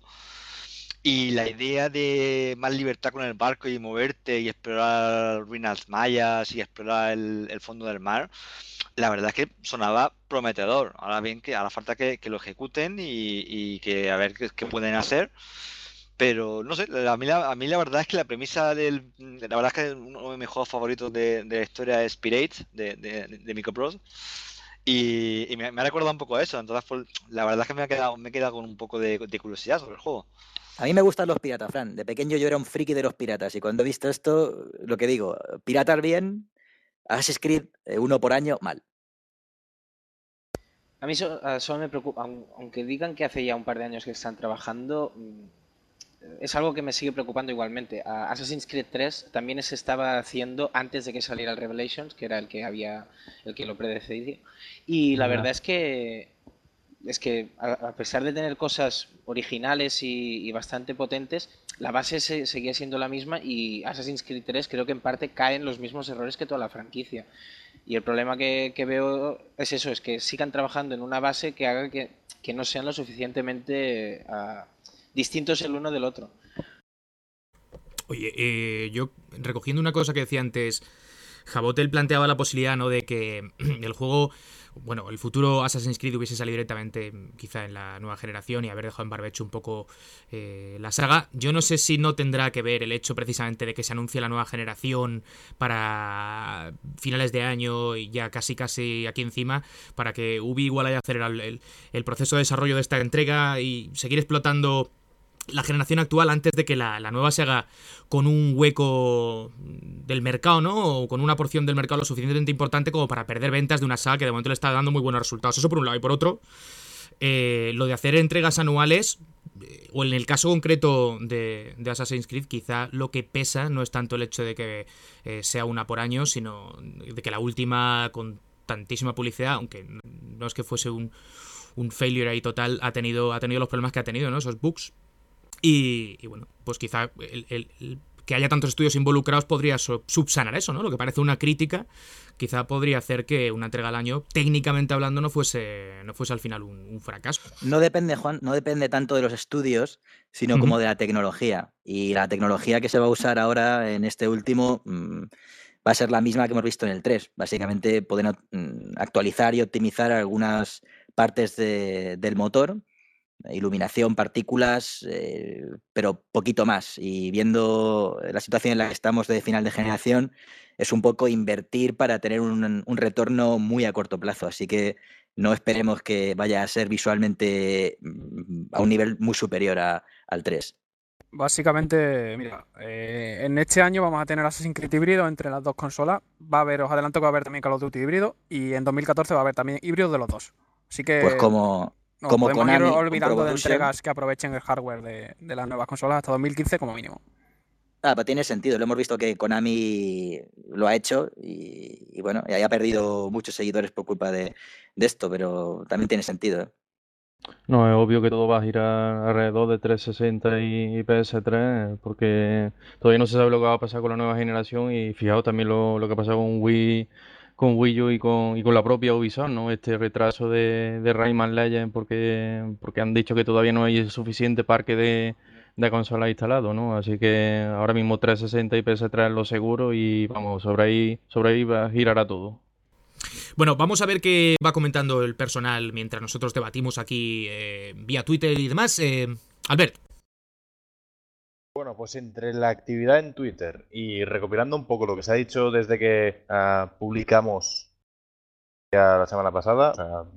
Y la idea de más libertad con el barco y moverte y explorar ruinas mayas y explorar el, el fondo del mar, la verdad es que sonaba prometedor. Ahora bien, que ahora falta que, que lo ejecuten y, y que a ver qué, qué pueden hacer. Pero no sé, a mí, la, a mí la verdad es que la premisa del... La verdad es que uno de mis juegos favoritos de, de la historia es Pirate, de, de, de Microprose. Y, y me, me ha recordado un poco a eso. Entonces, pues, la verdad es que me, ha quedado, me he quedado con un poco de, de curiosidad sobre el juego. A mí me gustan los piratas, Fran. De pequeño yo era un friki de los piratas y cuando he visto esto, lo que digo, piratas bien, Assassin's Creed uno por año, mal. A mí solo so me preocupa, aunque digan que hace ya un par de años que están trabajando, es algo que me sigue preocupando igualmente. Assassin's Creed tres también se estaba haciendo antes de que saliera el Revelations, que era el que había, el que lo predecía, y la verdad es que es que a pesar de tener cosas originales y, y bastante potentes, la base se, seguía siendo la misma y Assassin's Creed tres creo que en parte cae en los mismos errores que toda la franquicia. Y el problema que, que veo es eso, es que sigan trabajando en una base que haga que, que no sean lo suficientemente uh, distintos el uno del otro. Oye, eh, yo recogiendo una cosa que decía antes, Jabotel planteaba la posibilidad, ¿no?, de que el juego, bueno, el futuro Assassin's Creed hubiese salido directamente quizá en la nueva generación y haber dejado en barbecho un poco eh, la saga. Yo no sé si no tendrá que ver el hecho precisamente de que se anuncie la nueva generación para finales de año y ya casi casi aquí encima, para que Ubi igual haya acelerado el, el, el proceso de desarrollo de esta entrega y seguir explotando la generación actual antes de que la, la nueva se haga con un hueco del mercado, ¿no? O con una porción del mercado lo suficientemente importante como para perder ventas de una saga que de momento le está dando muy buenos resultados. Eso por un lado. Y por otro, eh, lo de hacer entregas anuales, eh, o en el caso concreto de, de Assassin's Creed, quizá lo que pesa no es tanto el hecho de que eh, sea una por año, sino de que la última, con tantísima publicidad, aunque no es que fuese un, un failure ahí total, ha tenido, ha tenido los problemas que ha tenido, ¿no? Esos bugs. Y, y bueno, pues quizá el, el, el que haya tantos estudios involucrados podría subsanar eso, ¿no? Lo que parece una crítica, quizá podría hacer que una entrega al año, técnicamente hablando, no fuese, no fuese al final un, un fracaso. No depende, Juan, no depende tanto de los estudios, sino uh-huh. como de la tecnología. Y la tecnología que se va a usar ahora en este último mmm, va a ser la misma que hemos visto en el tres. Básicamente pueden mmm, actualizar y optimizar algunas partes de, del motor, iluminación, partículas, eh, pero poquito más. Y viendo la situación en la que estamos de final de generación, es un poco invertir para tener un, un retorno muy a corto plazo. Así que no esperemos que vaya a ser visualmente a un nivel muy superior a, al tres. Básicamente, mira, eh, en este año vamos a tener Assassin's Creed híbrido entre las dos consolas. Va a haber, os adelanto que va a haber también Call of Duty híbrido, y en dos mil catorce va a haber también híbrido de los dos. Así que pues como... No, como podemos Konami, ir olvidando de entregas que aprovechen el hardware de, de las nuevas consolas hasta dos mil quince como mínimo. Ah, pero tiene sentido. Lo hemos visto que Konami lo ha hecho y, y bueno, y ha perdido muchos seguidores por culpa de, de esto, pero también tiene sentido, ¿eh? No, es obvio que todo va a girar alrededor de trescientos sesenta y, y P S tres, porque todavía no se sabe lo que va a pasar con la nueva generación y fijaos también lo, lo que ha pasado con Wii, con Wii U y con, y con la propia Ubisoft, ¿no? Este retraso de, de Rayman Legends porque, porque han dicho que todavía no hay suficiente parque de, de consolas instalado, ¿no? Así que ahora mismo trescientos sesenta y P S tres es lo seguro y vamos, sobre ahí, sobre ahí va, girará todo. Bueno, vamos a ver qué va comentando el personal mientras nosotros debatimos aquí eh, vía Twitter y demás. Eh, Albert. Bueno, pues entre la actividad en Twitter y recopilando un poco lo que se ha dicho desde que uh, publicamos ya la semana pasada, uh,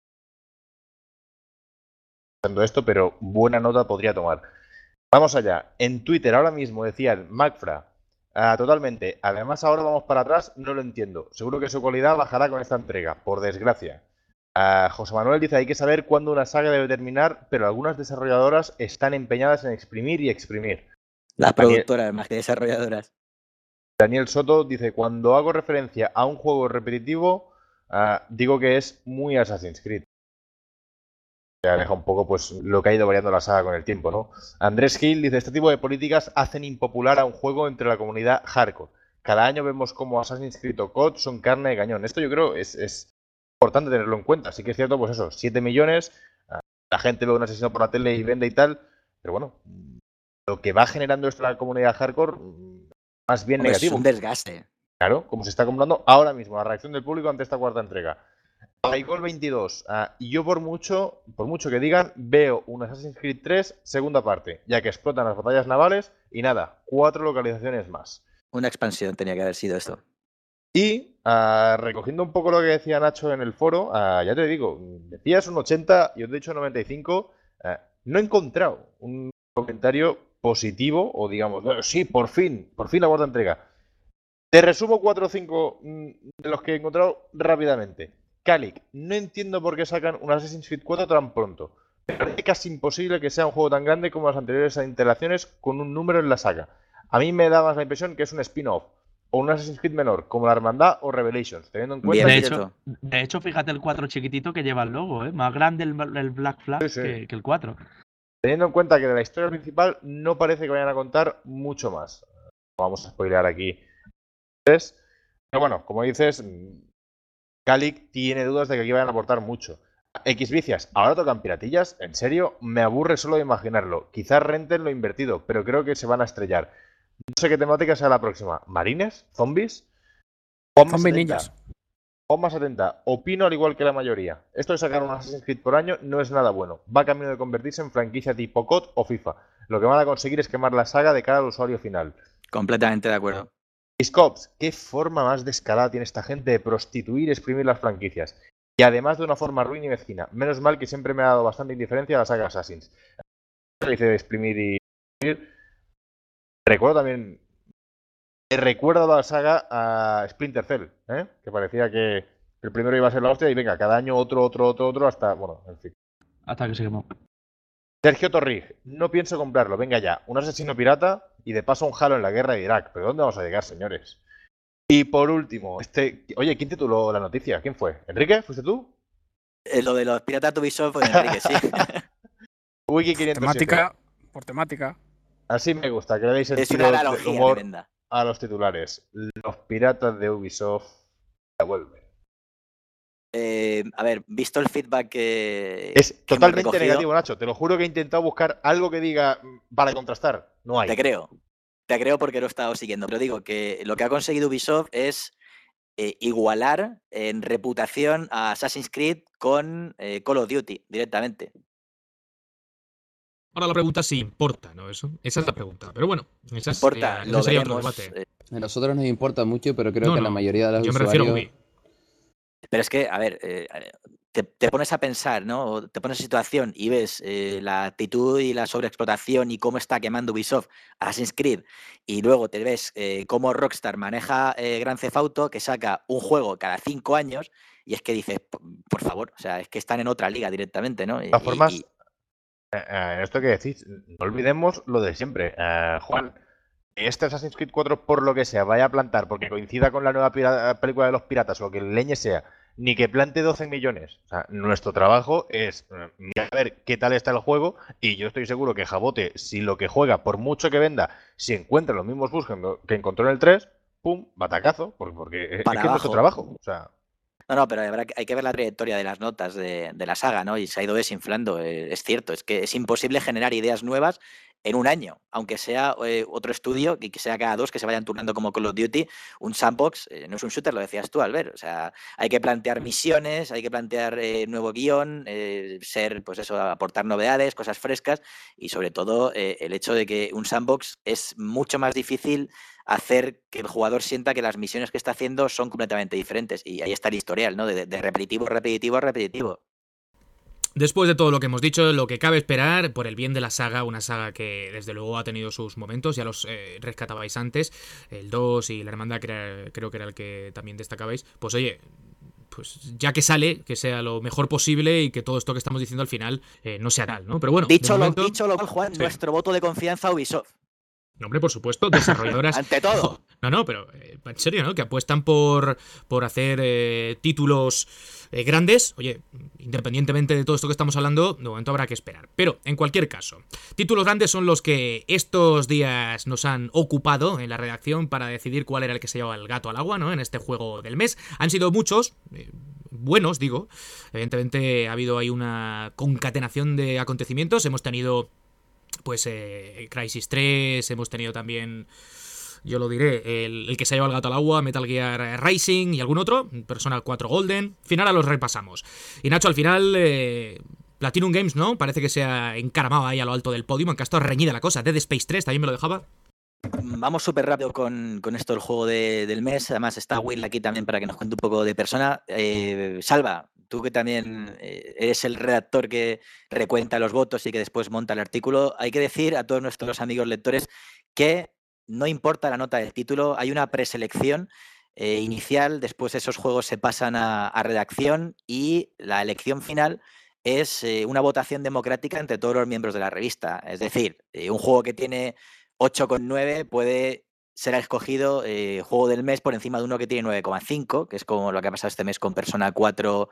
haciendo esto, pero buena nota podría tomar. Vamos allá. En Twitter ahora mismo decían Macfra, uh, totalmente. Además ahora vamos para atrás, no lo entiendo. Seguro que su calidad bajará con esta entrega, por desgracia. Uh, José Manuel dice, hay que saber cuándo una saga debe terminar, pero algunas desarrolladoras están empeñadas en exprimir y exprimir. Las productoras más que desarrolladoras. Daniel Soto dice, cuando hago referencia a un juego repetitivo, uh, digo que es muy Assassin's Creed. Se aleja un poco pues lo que ha ido variando la saga con el tiempo, ¿no? Andrés Gil dice, este tipo de políticas hacen impopular a un juego entre la comunidad hardcore. Cada año vemos como Assassin's Creed o C O D son carne de cañón. Esto yo creo es, es importante tenerlo en cuenta. Sí que es cierto, pues eso, siete millones, la gente ve un asesino por la tele y vende y tal, pero bueno, lo que va generando esto en la comunidad hardcore, más bien Hombre, negativo. Es un desgaste. Claro, como se está comprando ahora mismo, la reacción del público ante esta cuarta entrega. Paigol veintidós, uh, y yo por mucho, por mucho que digan, veo un Assassin's Creed tres segunda parte, ya que explotan las batallas navales y nada, cuatro localizaciones más. Una expansión tenía que haber sido esto. Y uh, recogiendo un poco lo que decía Nacho en el foro, uh, ya te digo, decías un ochenta y yo te he dicho noventa y cinco, uh, no he encontrado un comentario positivo o digamos, no, sí, por fin, por fin la cuarta entrega. Te resumo cuatro o cinco de los que he encontrado rápidamente. Calic, no entiendo por qué sacan un Assassin's Creed cuatro tan pronto. Me parece casi imposible que sea un juego tan grande como las anteriores instalaciones con un número en la saga. A mí me da más la impresión que es un spin-off o un Assassin's Creed menor, como la Hermandad o Revelations, teniendo en cuenta... De hecho, de hecho fíjate el cuatro chiquitito que lleva el logo, ¿eh? Más grande el, el Black Flag sí, sí. Que, que el cuatro. Teniendo en cuenta que de la historia principal no parece que vayan a contar mucho más. No vamos a spoilear aquí. Pero bueno, como dices... Calic tiene dudas de que aquí vayan a aportar mucho. Xvicias, ¿ahora tocan piratillas? ¿En serio? Me aburre solo de imaginarlo. Quizás renten lo invertido, pero creo que se van a estrellar. No sé qué temática sea la próxima. ¿Marines? ¿Zombies? Zombies ninjas. Pon más atenta. Opino al igual que la mayoría. Esto de sacar un Assassin's Creed por año no es nada bueno. Va camino de convertirse en franquicia tipo C O D o FIFA. Lo que van a conseguir es quemar la saga de cara al usuario final. Completamente de acuerdo. Scops, ¿qué forma más descarada tiene esta gente de prostituir y exprimir las franquicias? Y además de una forma ruin y mezquina. Menos mal que siempre me ha dado bastante indiferencia la saga Assassin's. Dice de exprimir y exprimir. Recuerdo también... Me recuerda la saga a Splinter Cell, ¿eh? Que parecía que el primero iba a ser la hostia y venga, cada año otro, otro, otro, otro, hasta... Bueno, en fin. Hasta que se quemó. Sergio Torrig, no pienso comprarlo, venga ya, un asesino pirata y de paso un Halo en la guerra de Irak. ¿Pero dónde vamos a llegar, señores? Y por último, este... Oye, ¿quién tituló la noticia? ¿Quién fue? ¿Enrique? ¿Fuiste tú? Eh, lo de los piratas de Ubisoft fue Enrique, sí. Wiki quinientos siete. Temática, por temática. Así me gusta, que le deis Es una analogía humor tremenda. A los titulares. Los piratas de Ubisoft se vuelven. Eh, a ver, visto el feedback que... Es que totalmente hemos recogido, negativo, Nacho. Te lo juro que he intentado buscar algo que diga para contrastar. No hay. Te creo. Te creo porque lo he estado siguiendo. Pero digo que lo que ha conseguido Ubisoft es eh, igualar en reputación a Assassin's Creed con eh, Call of Duty directamente. Ahora la pregunta es si importa, ¿no? Eso, esa es la pregunta. Pero bueno, esa es, importa, eh, lo sería veremos, otro debate. eh, A nosotros nos importa mucho, pero creo No, que no, la mayoría de los yo me refiero a usuarios... Wii. Pero es que, a ver, eh, te, te pones a pensar, ¿no? O te pones en situación y ves eh, la actitud y la sobreexplotación y cómo está quemando Ubisoft Assassin's Creed, y luego te ves eh, cómo Rockstar maneja eh, Grand Theft Auto, que saca un juego cada cinco años, y es que dices, por, por favor, o sea, es que están en otra liga directamente, ¿no? De todas Y- formas, y- eh, eh, esto que decís, no olvidemos lo de siempre. Eh, Juan, que este Assassin's Creed cuatro, por lo que sea, vaya a plantar, porque coincida con la nueva pira- película de los piratas o lo que leñe sea, ni que plante doce millones. O sea, nuestro trabajo es eh, mirar a ver qué tal está el juego, y yo estoy seguro que Jabote, si lo que juega, por mucho que venda, si encuentra los mismos bugs que encontró en el tres, pum, batacazo, porque, porque es Para que es nuestro abajo. trabajo. O sea, No, no, pero habrá que- hay que ver la trayectoria de las notas de, de la saga, ¿no? Y se ha ido desinflando, eh, es cierto. Es que es imposible generar ideas nuevas en un año, aunque sea eh, otro estudio, y que sea cada dos, que se vayan turnando como Call of Duty. Un sandbox eh, no es un shooter, lo decías tú, Albert. O sea, hay que plantear misiones, hay que plantear eh, nuevo guión, eh, ser, pues eso, aportar novedades, cosas frescas, y sobre todo eh, el hecho de que un sandbox es mucho más difícil hacer que el jugador sienta que las misiones que está haciendo son completamente diferentes. Y ahí está el historial, ¿no? De, de repetitivo, repetitivo, repetitivo. Después de todo lo que hemos dicho, lo que cabe esperar, por el bien de la saga, una saga que desde luego ha tenido sus momentos, ya los eh, rescatabais antes, el dos y la Hermandad, que era, creo que era el que también destacabais, pues oye, pues ya que sale, que sea lo mejor posible y que todo esto que estamos diciendo al final eh, no sea tal, ¿no? Pero bueno, Dicho, de lo, momento, dicho lo cual, Juan, sí. nuestro voto de confianza a Ubisoft. No, hombre, por supuesto, desarrolladoras... Ante todo. No, no, pero eh, en serio, ¿no? Que apuestan por, por hacer eh, títulos eh, grandes. Oye, independientemente de todo esto que estamos hablando, de momento habrá que esperar. Pero, en cualquier caso, títulos grandes son los que estos días nos han ocupado en la redacción para decidir cuál era el que se llevaba el gato al agua, ¿no? En este juego del mes. Han sido muchos... Eh, buenos, digo. Evidentemente ha habido ahí una concatenación de acontecimientos. Hemos tenido... Pues eh, Crysis tres, hemos tenido también, yo lo diré, el, el que se ha llevado el gato al agua, Metal Gear Rising y algún otro, Persona cuatro Golden. Al final los repasamos. Y Nacho, al final, eh, Platinum Games, ¿no? Parece que se ha encaramado ahí a lo alto del podio, aunque ha estado reñida la cosa. Dead Space tres también me lo dejaba. Vamos súper rápido con, con esto del juego de, del mes. Además está Will aquí también para que nos cuente un poco de Persona. Eh, Salva, tú que también eh, eres el redactor que recuenta los votos y que después monta el artículo, hay que decir a todos nuestros amigos lectores que no importa la nota del título, hay una preselección eh, inicial, después esos juegos se pasan a, a redacción y la elección final es eh, una votación democrática entre todos los miembros de la revista. Es decir, eh, un juego que tiene ocho coma nueve puede ser escogido eh, juego del mes por encima de uno que tiene nueve coma cinco, que es como lo que ha pasado este mes con Persona cuatro,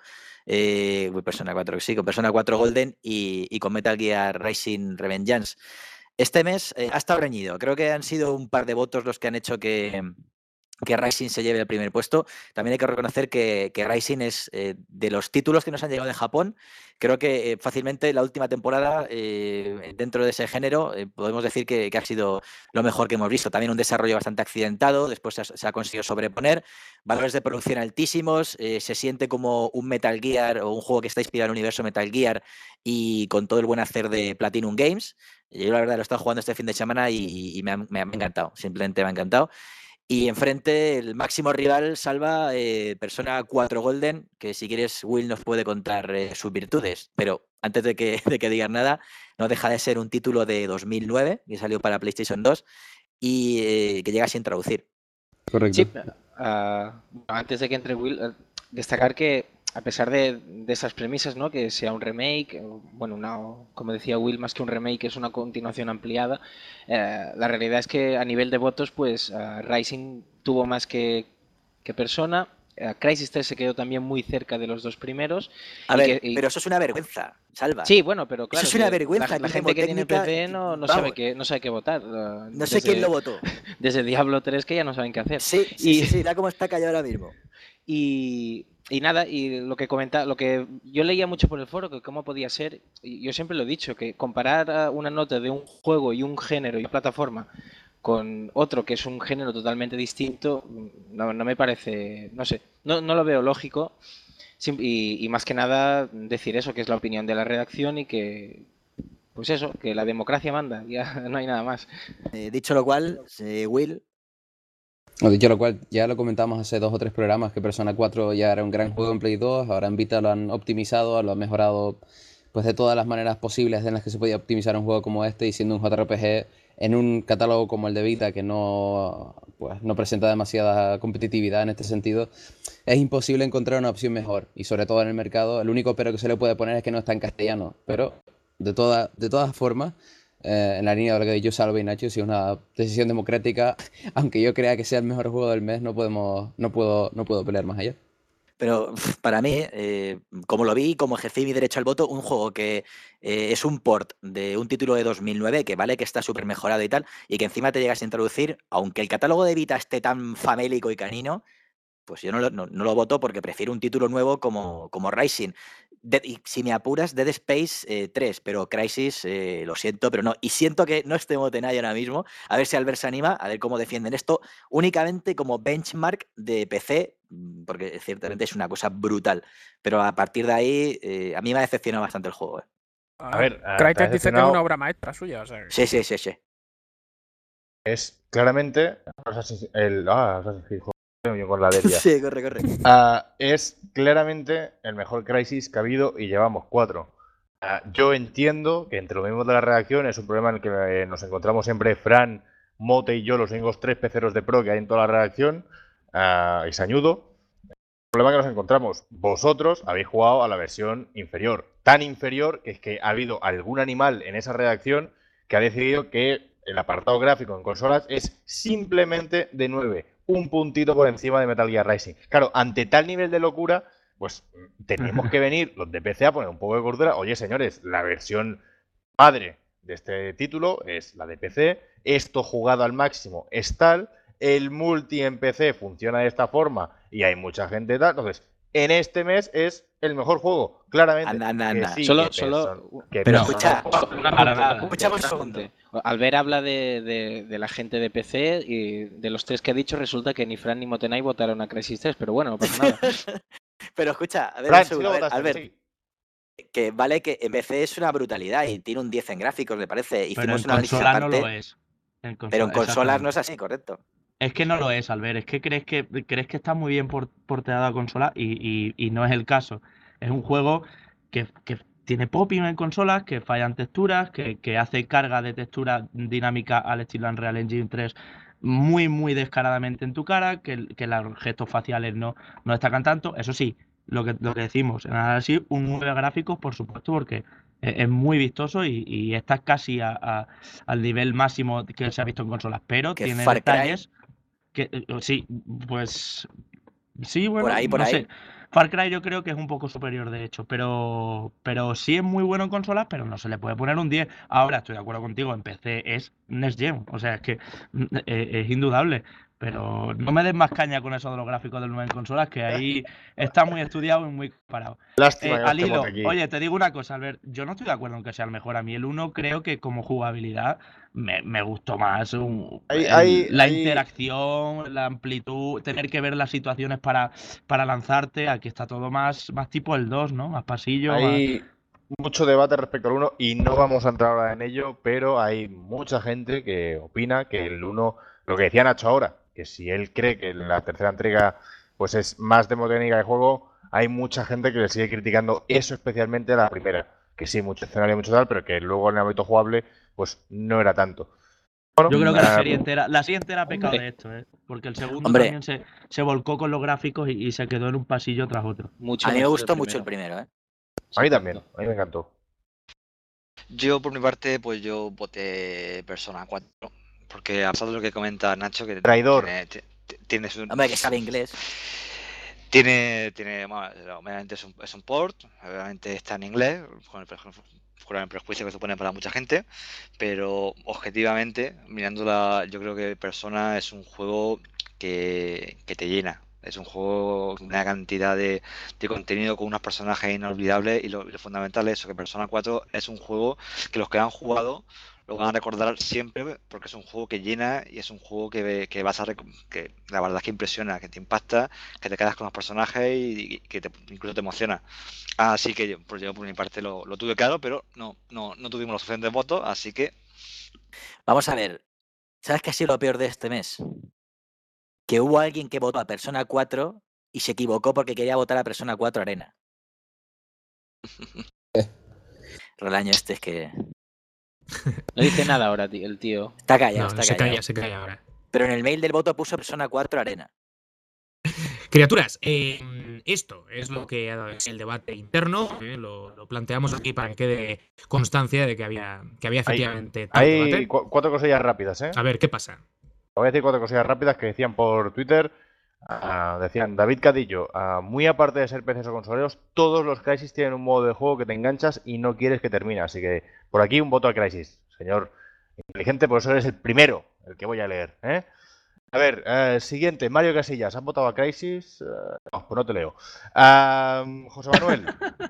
eh, Persona cuatro, sí, con Persona cuatro Golden y, y con Metal Gear Rising Revengeance. Este mes eh, ha estado reñido. Creo que han sido un par de votos los que han hecho que, que Rising se lleve el primer puesto. También hay que reconocer que, que Rising es eh, de los títulos que nos han llegado de Japón. Creo que eh, fácilmente la última temporada, eh, dentro de ese género, eh, podemos decir que, que ha sido lo mejor que hemos visto. También un desarrollo bastante accidentado, después se ha, se ha conseguido sobreponer, valores de producción altísimos, eh, se siente como un Metal Gear o un juego que está inspirado en el universo Metal Gear y con todo el buen hacer de Platinum Games. Yo la verdad lo he estado jugando este fin de semana y, y me, ha, me ha encantado, simplemente me ha encantado. Y enfrente el máximo rival, Salva, eh, Persona cuatro Golden, que si quieres Will nos puede contar eh, sus virtudes, pero antes de que, de que digas nada, no deja de ser un título de dos mil nueve, que salió para PlayStation dos y eh, que llega sin traducir. Correcto. Sí, uh, antes de que entre Will, uh, destacar que a pesar de, de esas premisas, ¿no? Que sea un remake, bueno, una, como decía Will, más que un remake, es una continuación ampliada. Eh, la realidad es que a nivel de votos, pues uh, Rising tuvo más que, que Persona. Uh, Crysis tres se quedó también muy cerca de los dos primeros. A y ver, que, y... pero eso es una vergüenza, Salva. Sí, bueno, pero claro. Eso es una vergüenza. La, la gente que tiene P C no, no, sabe qué, no sabe qué votar. Uh, no sé desde, quién lo votó. Desde Diablo tres que ya no saben qué hacer. Sí, sí, y... sí, sí, mira cómo está callado ahora mismo. Y... Y nada, y lo que comenta, lo que yo leía mucho por el foro, que cómo podía ser, y yo siempre lo he dicho, que comparar una nota de un juego y un género y una plataforma con otro que es un género totalmente distinto, no, no me parece, no sé, no, no lo veo lógico. Y, y más que nada decir eso, que es la opinión de la redacción y que, pues eso, que la democracia manda, ya no hay nada más. Eh, dicho lo cual, eh, Will... No, dicho lo cual, ya lo comentamos hace dos o tres programas que Persona cuatro ya era un gran juego en Play dos, ahora en Vita lo han optimizado, lo han mejorado pues de todas las maneras posibles en las que se podía optimizar un juego como este, y siendo un J R P G en un catálogo como el de Vita que no, pues, no presenta demasiada competitividad en este sentido, es imposible encontrar una opción mejor, y sobre todo en el mercado. El único pero que se le puede poner es que no está en castellano, pero de, toda, de todas formas, Eh, en la línea de lo que he dicho Salva y Nacho, si es una decisión democrática, aunque yo crea que sea el mejor juego del mes, no podemos, no puedo, no puedo pelear más allá. Pero para mí, eh, como lo vi, como ejercí mi derecho al voto, un juego que eh, es un port de un título de dos mil nueve, que vale que está súper mejorado y tal, y que encima te llegas a introducir, aunque el catálogo de Vita esté tan famélico y canino, pues yo no lo, no, no lo voto porque prefiero un título nuevo como, como Rising. De, y si me apuras, Dead Space eh, tres, pero Crysis, eh, lo siento, pero no. Y siento que no esté Motenay ahora mismo. A ver si Albert se anima, a ver cómo defienden esto, únicamente como benchmark de P C, porque ciertamente es una cosa brutal. Pero a partir de ahí, eh, a mí me ha decepcionado bastante el juego. Eh. A ver, Crytek dice que es una obra maestra suya. O sea, que... Sí, sí, sí, sí. Es claramente el... Ah, con la alergia. Sí, corre, corre. Uh, es claramente el mejor Crysis que ha habido y llevamos cuatro. Uh, yo entiendo que entre los mismos de la redacción es un problema en el que eh, nos encontramos siempre Fran, Mote y yo, los únicos tres peceros de pro que hay en toda la redacción, uh, y Sañudo. El problema que nos encontramos, vosotros habéis jugado a la versión inferior. Tan inferior que es que ha habido algún animal en esa redacción que ha decidido que el apartado gráfico en consolas es simplemente de nueve. Un puntito por encima de Metal Gear Rising. Claro, ante tal nivel de locura, pues tenemos que venir los de P C a poner un poco de cordura. Oye, señores, la versión madre de este título es la de P C. Esto jugado al máximo es tal. El multi en P C funciona de esta forma y hay mucha gente tal. Entonces, en este mes es el mejor juego, claramente. Anda, anda, anda. Sí, solo, solo... Que pero no, escucha, escucha un segundo. Albert habla de, de, de la gente de P C y de los tres que ha dicho resulta que ni Fran ni Motenay votaron a Crysis tres, pero bueno, no pasa nada. Pero escucha, a ver, Fran, un segundo, sí a ver, votaste, Albert, sí. que vale que en P C es una brutalidad y tiene un diez en gráficos, me parece. Hicimos pero en un análisis consola aparte, no lo es. En consola, pero en consolas no es así, correcto. Es que no lo es, Albert. Es que crees que crees que está muy bien por, porteado a consola y, y, y no es el caso. Es un juego que, que tiene popping en consolas, que fallan texturas, que, que hace carga de textura dinámica al estilo Unreal Engine tres muy, muy descaradamente en tu cara, que, que los gestos faciales no, no destacan tanto. Eso sí, lo que, lo que decimos, en análisis, un nueve gráficos, por supuesto, porque es, es muy vistoso y, y está casi a, a, al nivel máximo que se ha visto en consolas, pero Que tiene Far Cry, detalles que eh, sí, pues sí, bueno, por ahí, por no ahí. sé. Far Cry yo creo que es un poco superior, de hecho, pero pero sí es muy bueno en consolas, pero no se le puede poner un diez. Ahora estoy de acuerdo contigo, en P C es Next Gen, o sea, es que eh, es indudable, Pero no me des más caña con eso de los gráficos del nueve en consolas, que ahí está muy estudiado y muy comparado. Lástima eh, que no al hilo, estemos aquí. Oye, te digo una cosa, Albert, yo no estoy de acuerdo en que sea el mejor. A mí el uno creo que como jugabilidad me, me gustó más un, Hay- el- hay- la hay- interacción, la amplitud, tener que ver las situaciones para, para lanzarte. Aquí está todo más, más tipo el dos, ¿no? Más pasillo, más... Hay mucho debate respecto al uno y no vamos a entrar ahora en ello, pero hay mucha gente que opina que el uno, lo que decía Nacho ahora, que si él cree que la tercera entrega pues es más demotécnica de juego, hay mucha gente que le sigue criticando eso especialmente a la primera, que sí, mucho escenario, mucho tal, pero que luego en el ámbito jugable pues no era tanto. Bueno, Yo creo que la ah, serie entera, la serie entera ha pecado Hombre. de esto, ¿eh? Porque el segundo Hombre. también se, se volcó con los gráficos y, y se quedó en un pasillo tras otro. Mucho A mí me mejor gustó mucho el primero, ¿eh? a mí también, a mí me encantó. Yo, por mi parte, pues yo voté Persona cuatro. Porque a pesar de lo que comenta Nacho, que Traidor. tiene, ti- ti- tiene su- Hombre, que sabe inglés. Tiene, tiene bueno, obviamente es un, es un port, obviamente está en inglés, con el, preju- con el prejuicio que supone para mucha gente, pero objetivamente, mirándola, yo creo que Persona es un juego que, que te llena. Es un juego con una cantidad de, de contenido con unos personajes inolvidables y lo, y lo fundamental es eso, que Persona cuatro es un juego que los que han jugado lo van a recordar siempre porque es un juego que llena y es un juego que, que vas a rec- que la verdad es que impresiona, que te impacta, que te quedas con los personajes y, y que te, incluso te emociona. Así que yo, pues yo por mi parte lo, lo tuve claro, pero no, no, no tuvimos los suficientes votos, así que Vamos a ver. ¿Sabes qué ha sido lo peor de este mes? Que hubo alguien que votó a Persona cuatro y se equivocó porque quería votar a Persona cuatro Arena. Relaño este es que... No dice nada ahora, tío, el tío. Está callado, No, está se callado. calla, se calla ahora. Pero en el mail del voto puso Persona cuatro Arena. Criaturas, eh, esto es lo que ha dado el debate interno. eh, lo, lo planteamos aquí para que quede constancia de que había, que había efectivamente tal Hay debate. cu- cuatro cosillas rápidas, ¿eh? A ver, ¿qué pasa? Voy a decir cuatro cosillas rápidas que decían por Twitter. Ah, decían David Cadillo, ah, muy aparte de ser P Cs o consoleros, todos los Crysis tienen un modo de juego que te enganchas y no quieres que termine. Así que por aquí un voto a Crysis. Señor inteligente, por eso eres el primero, el que voy a leer. ¿eh? A ver, eh, siguiente, Mario Casillas. ¿Has votado a Crysis? Uh, no, pues no te leo. Uh, José Manuel.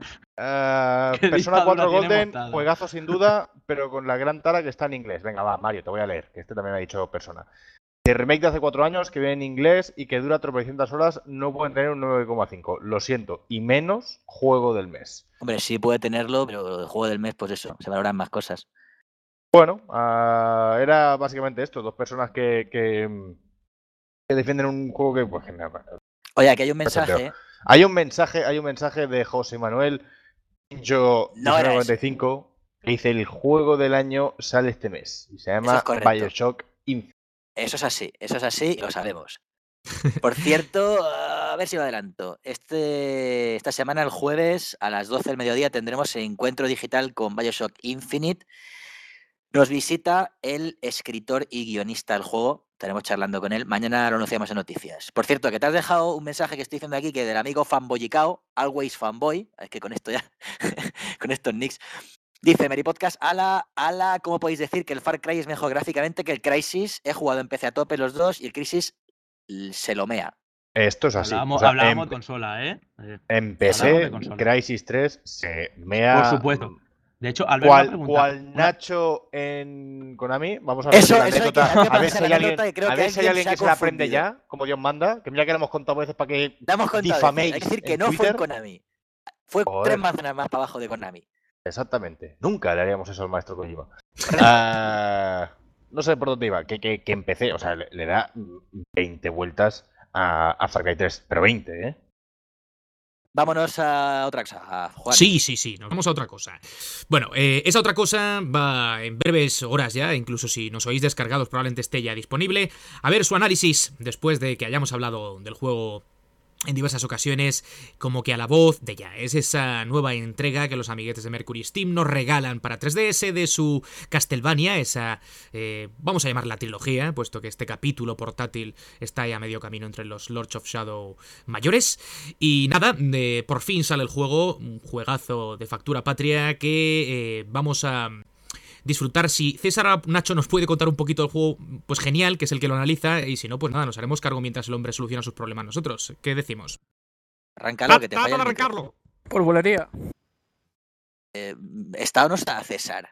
Uh, Persona cuatro Golden, juegazo sin duda, pero con la gran tara que está en inglés. Venga, va, Mario, te voy a leer, que este también me ha dicho Persona. El remake de hace cuatro años que viene en inglés y que dura tropecientas horas no pueden tener un nueve coma cinco. Lo siento. Y menos juego del mes. Hombre, sí puede tenerlo, pero el juego del mes, pues eso, se valoran más cosas. Bueno, uh, era básicamente esto. Dos personas que, que, que defienden un juego que... Pues, Oye, aquí hay un mensaje. Hay un mensaje, hay un mensaje de José Manuel Yo no noventa y cinco que dice el juego del año sale este mes. Y se llama BioShock Infinite. Eso es así, eso es así y lo sabemos. Por cierto, a ver si lo adelanto. Este, esta semana, el jueves, a las doce del mediodía, tendremos el encuentro digital con BioShock Infinite. Nos visita el escritor y guionista del juego. Estaremos charlando con él. Mañana lo anunciamos en noticias. Por cierto, que te has dejado un mensaje que estoy diciendo aquí, que del amigo Fanboyicao, Always Fanboy. Es que con esto ya, con estos nicks. Dice Mary Podcast, ala, ala, ¿cómo podéis decir que el Far Cry es mejor gráficamente que el Crysis? He jugado en P C a tope los dos y el Crysis se lo mea. Esto es así. Hablábamos, o sea, hablábamos en, de consola, ¿eh? En P C, Crysis tres se mea... Por supuesto. De hecho, Albert ¿Cuál, me ha preguntado, cuál una... Nacho en Konami? Vamos a ver eso, la eso anécdota. Hay que, hay que a ver si hay alguien, que, a ver si hay alguien se que se la aprende ya, como Dios manda. Que mira que le hemos contado veces para que difaméis. Hay que decir que en no Twitter. fue en Konami. Fue Joder. tres manzanas más para abajo de Konami. Exactamente. Nunca le haríamos eso al maestro Kojima. uh, no sé por dónde iba. Que, que, que empecé, o sea, le, le da veinte vueltas a, a Far Cry tres. Pero veinte, ¿eh? Vámonos a otra cosa, a Juan. Sí, sí, sí, nos vamos a otra cosa. Bueno, eh, esa otra cosa va en breves horas ya, incluso si nos oís descargados probablemente esté ya disponible. A ver su análisis después de que hayamos hablado del juego en diversas ocasiones, como que a la voz de ya. Es esa nueva entrega que los amiguetes de Mercury Steam nos regalan para tres D S de su Castlevania, esa, eh, vamos a llamarla trilogía, puesto que este capítulo portátil está ya a medio camino entre los Lords of Shadow mayores. Y nada, eh, por fin sale el juego, un juegazo de factura patria que eh, vamos a disfrutar. Si César Nacho nos puede contar un poquito del juego, pues genial, que es el que lo analiza, y si no, pues nada, nos haremos cargo mientras el hombre soluciona sus problemas nosotros. ¿Qué decimos? Arráncalo, que te falla el arrancarlo. Por bulería. Eh, ¿Está o no está César?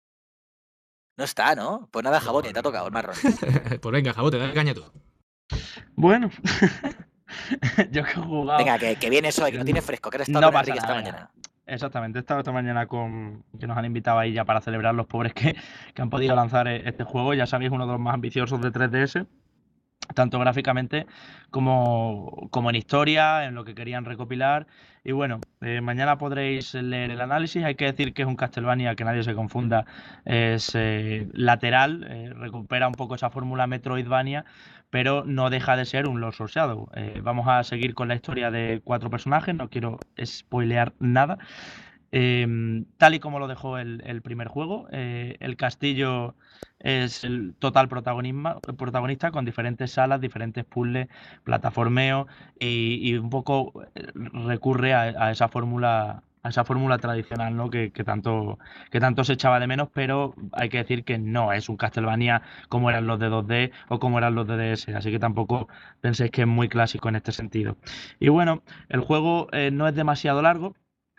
No está, ¿no? Pues nada, Jabote, te ha tocado el marrón. Pues venga, Jabote, dale caña tú. Bueno, yo que he jugado... Venga, que, que viene eso, que no tiene fresco, que ahora está No con pasa Enrique esta nada, mañana. Exactamente, he estado esta mañana con que nos han invitado ahí ya para celebrar los pobres que, que han podido lanzar este juego. Ya sabéis, uno de los más ambiciosos de tres D S, tanto gráficamente como, como en historia, en lo que querían recopilar. Y bueno, eh, mañana podréis leer el análisis. Hay que decir que es un Castlevania, que nadie se confunda, es eh, lateral, eh, recupera un poco esa fórmula Metroidvania, pero no deja de ser un Lords of Shadow. Eh, vamos a seguir con la historia de cuatro personajes, no quiero spoilear nada. Eh, tal y como lo dejó el, el primer juego, eh, el castillo es el total protagonista con diferentes salas, diferentes puzzles, plataformeo y, y un poco recurre a, a esa fórmula a esa fórmula tradicional, ¿no? que, que tanto que tanto se echaba de menos, pero hay que decir que no es un Castlevania como eran los de dos D o como eran los de D S, así que tampoco penséis que es muy clásico en este sentido. Y bueno, el juego eh, no es demasiado largo.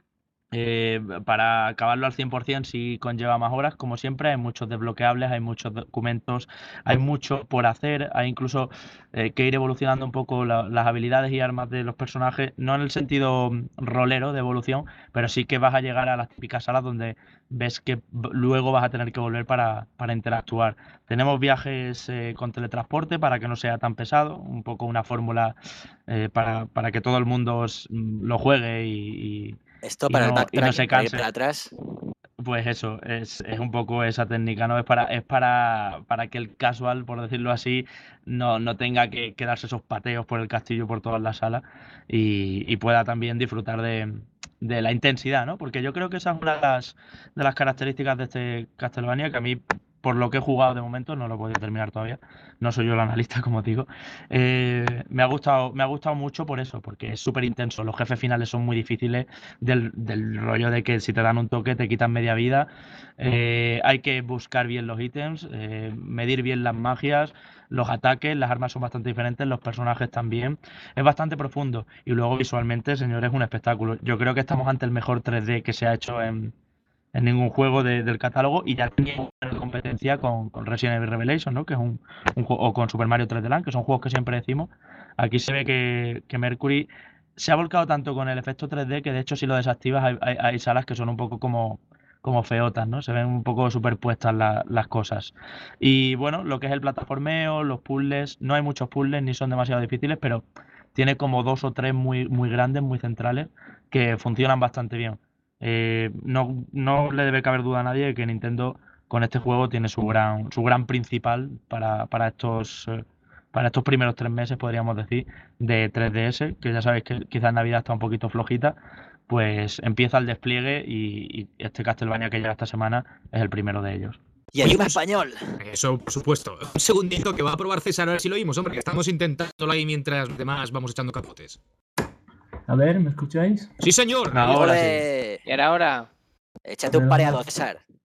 Eh, para acabarlo al cien por cien sí conlleva más horas, como siempre. Hay muchos desbloqueables, hay muchos documentos, hay mucho por hacer, hay incluso eh, que ir evolucionando un poco la, las habilidades y armas de los personajes, no en el sentido rolero de evolución, pero sí que vas a llegar a las típicas salas donde ves que luego vas a tener que volver para, para interactuar. Tenemos viajes eh, con teletransporte para que no sea tan pesado, un poco una fórmula eh, para, para que todo el mundo os, lo juegue y, y Esto para y no, el backtrack, no se para ir canse. para atrás. Pues eso, es, es un poco esa técnica, ¿no? Es para, es para, para que el casual, por decirlo así, no, no tenga que, que darse esos pateos por el castillo, por todas las salas, y, y pueda también disfrutar de, de la intensidad, ¿no? Porque yo creo que esa es una de las, de las características de este Castlevania, que a mí, por lo que he jugado de momento, no lo he podido terminar todavía, no soy yo el analista, como digo, eh, me ha gustado, me ha gustado mucho por eso, porque es súper intenso, los jefes finales son muy difíciles, del, del rollo de que si te dan un toque te quitan media vida, eh, hay que buscar bien los ítems, eh, medir bien las magias, los ataques, las armas son bastante diferentes, los personajes también, es bastante profundo, y luego visualmente, señores, es un espectáculo. Yo creo que estamos ante el mejor tres D que se ha hecho en en ningún juego de, del catálogo, y ya tenía competencia con, con Resident Evil Revelation, ¿no? Que es un, un juego, o con Super Mario tres D Land, que son juegos que siempre decimos. Aquí se ve que, que Mercury se ha volcado tanto con el efecto tres D que de hecho si lo desactivas hay, hay, hay salas que son un poco como, como feotas, ¿no? Se ven un poco superpuestas la, las cosas. Y bueno, lo que es el plataformeo, los puzzles, no hay muchos puzzles ni son demasiado difíciles, pero tiene como dos o tres muy, muy grandes, muy centrales, que funcionan bastante bien. Eh, no, no le debe caber duda a nadie de que Nintendo con este juego tiene su gran, su gran principal para, para estos eh, para estos primeros tres meses, podríamos decir, de tres D S, que ya sabéis que quizás Navidad está un poquito flojita, pues empieza el despliegue y, y este Castlevania que llega esta semana es el primero de ellos. Y encima español. Eso, por supuesto. Un segundito que va a probar César a ver si lo oímos, hombre, que estamos intentándolo ahí mientras los demás vamos echando capotes. A ver, ¿me escucháis? ¡Sí, señor! Ahora sí. Y ahora, ahora. Échate un pareado, César.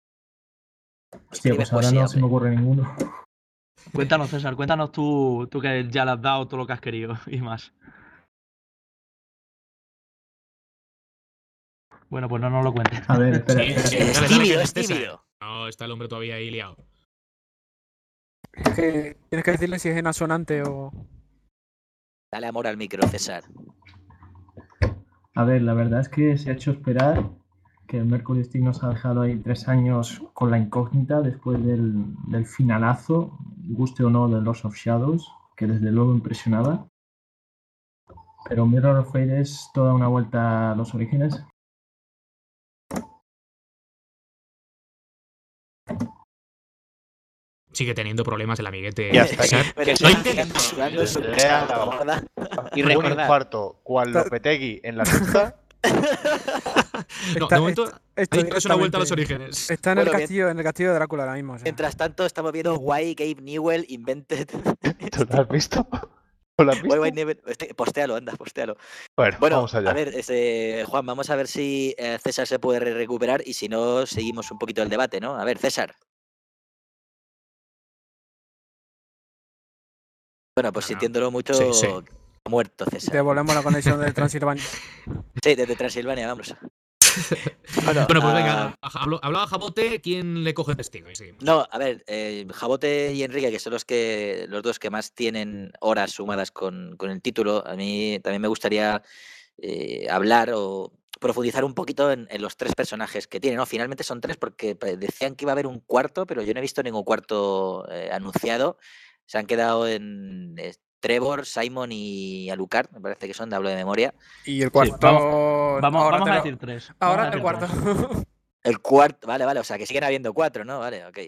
Hostia, pues ahora no se me ocurre ninguno. Cuéntanos, César, cuéntanos tú, tú que ya le has dado todo lo que has querido y más. Bueno, pues no nos lo cuentes. A ver, espera. Sí, sí, Es dale, dale, tímido, que es César. tímido. No, está el hombre todavía ahí liado. Es que tienes que decirle si es en asonante o... Dale amor al micro, César. A ver, la verdad es que se ha hecho esperar, que el Mercury Steam nos ha dejado ahí tres años con la incógnita después del, del finalazo, guste o no, de Lords of Shadows, que desde luego impresionaba. Pero Mirror of Fate es toda una vuelta a los orígenes. Sigue teniendo problemas el amiguete. Ya está. César. Pero Lo está intenta. sudando su Lea la- gorda. Y Un recordad, infarto, cual Lopetegui en la tusta. No, Está- de momento, esto- esto hay que darse una vuelta a los directamente- orígenes. Está en, Bueno, el bien. castillo, en el castillo de Drácula ahora mismo. O sea. Mientras tanto, estamos viendo Why Gabe Newell Invented. ¿Tú lo has visto? ¿No lo has visto? White White Never, este, postéalo, anda, postéalo. Bueno, Bueno, vamos allá. a ver, este, Juan, vamos a ver si eh, César se puede re- recuperar y si no, seguimos un poquito el debate, ¿no? A ver, César. Bueno, pues No, no. sintiéndolo mucho, Sí, sí. muerto, César. Devolvemos la conexión de Transilvania. Sí, desde Transilvania, vamos. Bueno, Bueno, pues ah, venga, hablo- hablaba Jabote, ¿quién le coge testigo? Y seguimos. No, a ver, eh, Jabote y Enrique, que son los que los dos que más tienen horas sumadas con, con el título, a mí también me gustaría eh, hablar o profundizar un poquito en, en los tres personajes que tienen, ¿no? Finalmente son tres porque pa- decían que iba a haber un cuarto, pero yo no he visto ningún cuarto eh, anunciado. Se han quedado en eh, Trevor, Simon y Alucard, me parece que son, de hablo de memoria. Y el Sí, cuarto. vamos, vamos, ahora vamos te a lo- decir tres. Vamos a Ahora decir el cuarto. tres. El cuarto, vale, vale, o sea que siguen habiendo cuatro, ¿no? Vale, ok.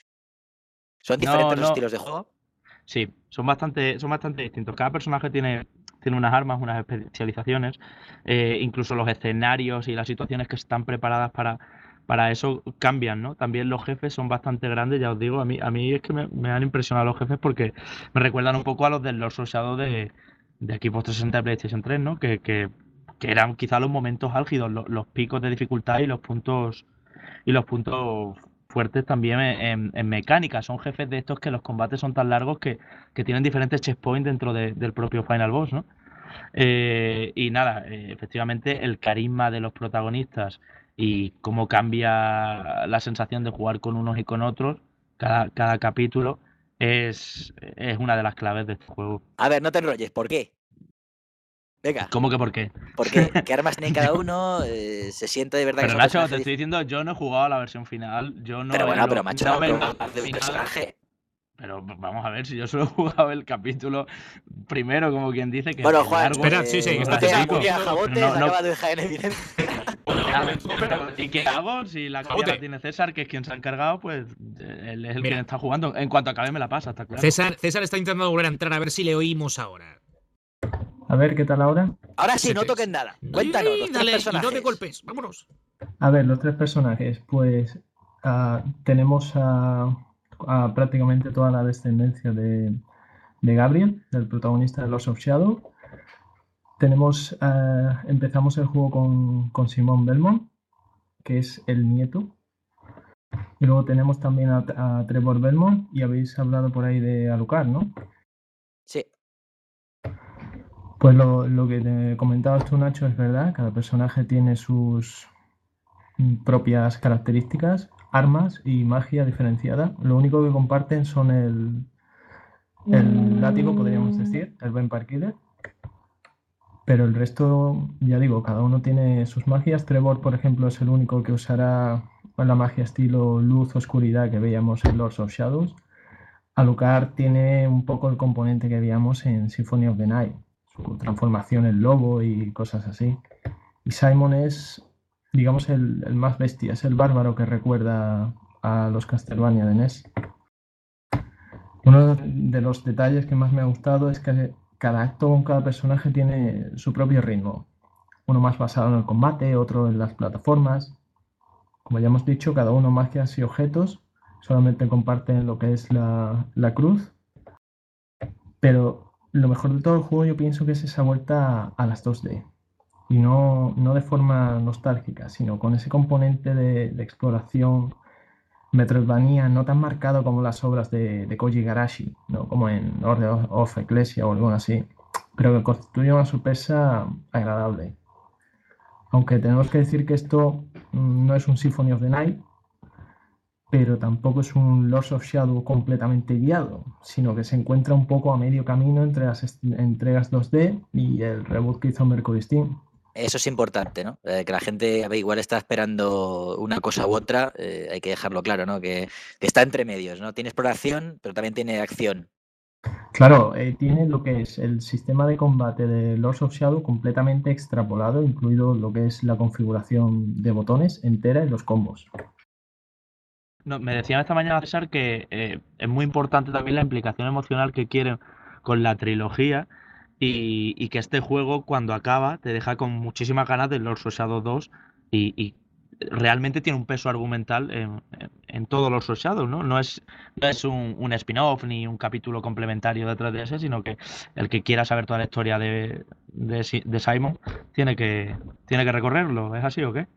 ¿Son diferentes No, los no. estilos de juego? Sí, son bastante, son bastante distintos. Cada personaje tiene, tiene unas armas, unas especializaciones, eh, incluso los escenarios y las situaciones que están preparadas para, para eso cambian, ¿no? También los jefes son bastante grandes, ya os digo, a mí, a mí es que me, me han impresionado los jefes porque me recuerdan un poco a los del Lords of Shadow de, de Xbox trescientos sesenta y PlayStation tres, ¿no? Que, que, que eran quizá los momentos álgidos, los, los picos de dificultad y los puntos y los puntos fuertes también en, en- en mecánica. Son jefes de estos que los combates son tan largos que, que tienen diferentes checkpoints dentro de- del propio Final Boss, ¿no? Eh, y nada, eh, efectivamente el carisma de los protagonistas y cómo cambia la sensación de jugar con unos y con otros cada, cada capítulo es, es una de las claves de este juego. A ver, no te enrolles, ¿por qué? Venga, ¿Cómo que por qué? ¿por qué? ¿Qué armas tiene cada uno? Eh, ¿Se siente de verdad que Pero son Nacho, te personajes estoy diciendo, yo no he jugado a la versión final, yo no Pero he- bueno, no- pero macho, no me no, he pero pasado de un al final. personaje. Pero vamos a ver, si yo solo he jugado el capítulo primero, como quien dice, que Bueno, es Juan, largo. Espera, sí, sí, eh, está usted clásico, acuña pero Jabote, no- se no- acaba de dejar en evidencia. Pero, ¿y qué hago? Si la copia Jabote. la tiene César, que es quien se ha encargado, pues eh, él es el Mira. que está jugando. En cuanto acabe me la pasa, está claro. César, César está intentando volver a entrar a ver si le oímos ahora. A ver, ¿qué tal ahora? Ahora sí, Se no te- toquen nada. Cuéntanos, Ay, los tres dale, y no personajes. de golpes, vámonos. A ver, los tres personajes, pues ah, tenemos a, a prácticamente toda la descendencia de, de Gabriel, del protagonista de Lords of Shadow. Tenemos, ah, empezamos el juego con, con Simon Belmont, que es el nieto. Y luego tenemos también a, a Trevor Belmont y habéis hablado por ahí de Alucard, ¿no? Sí. Pues lo, lo que te comentabas tú, Nacho, es verdad. Cada personaje tiene sus mm, propias características, armas y magia diferenciada. Lo único que comparten son el, el látigo, podríamos decir, el Vampire Killer. Pero el resto, ya digo, cada uno tiene sus magias. Trevor, por ejemplo, es el único que usará la magia estilo luz, oscuridad que veíamos en Lords of Shadows. Alucard tiene un poco el componente que veíamos en Symphony of the Night, su transformación en lobo y cosas así. Y Simon es, digamos, el, el más bestia, es el bárbaro que recuerda a los Castlevania de N E S. Uno de los detalles que más me ha gustado es que cada acto con cada personaje tiene su propio ritmo. Uno más basado en el combate, otro en las plataformas. Como ya hemos dicho, cada uno magias y objetos. Solamente comparten lo que es la, la cruz. Pero lo mejor de todo el juego yo pienso que es esa vuelta a, a las dos D. Y no, no de forma nostálgica, sino con ese componente de, de exploración Metroidvania no tan marcado como las obras de, de Koji Igarashi, ¿no? Como en Order of Ecclesia o algo así, pero que constituye una sorpresa agradable. Aunque tenemos que decir que esto mm, no es un Symphony of the Night, pero tampoco es un Lords of Shadow completamente guiado, sino que se encuentra un poco a medio camino entre las est- entregas dos D y el reboot que hizo Mercury Steam. Eso es importante, ¿no? Eh, que la gente a ver, igual está esperando una cosa u otra, eh, hay que dejarlo claro, ¿no? Que, que está entre medios, ¿no? Tiene exploración, pero también tiene acción. Claro, eh, tiene lo que es el sistema de combate de Lords of Shadow completamente extrapolado, incluido lo que es la configuración de botones entera y los combos. No, me decían esta mañana, César, que eh, es muy importante también la implicación emocional que quieren con la trilogía y, y que este juego, cuando acaba, te deja con muchísimas ganas de Lords of Shadow dos y, y realmente tiene un peso argumental en, en, en todos los Sword Shadows, ¿no? No es, no es un, un spin-off ni un capítulo complementario detrás de ese, sino que el que quiera saber toda la historia de, de, de Simon tiene que, tiene que recorrerlo. ¿Es así o qué?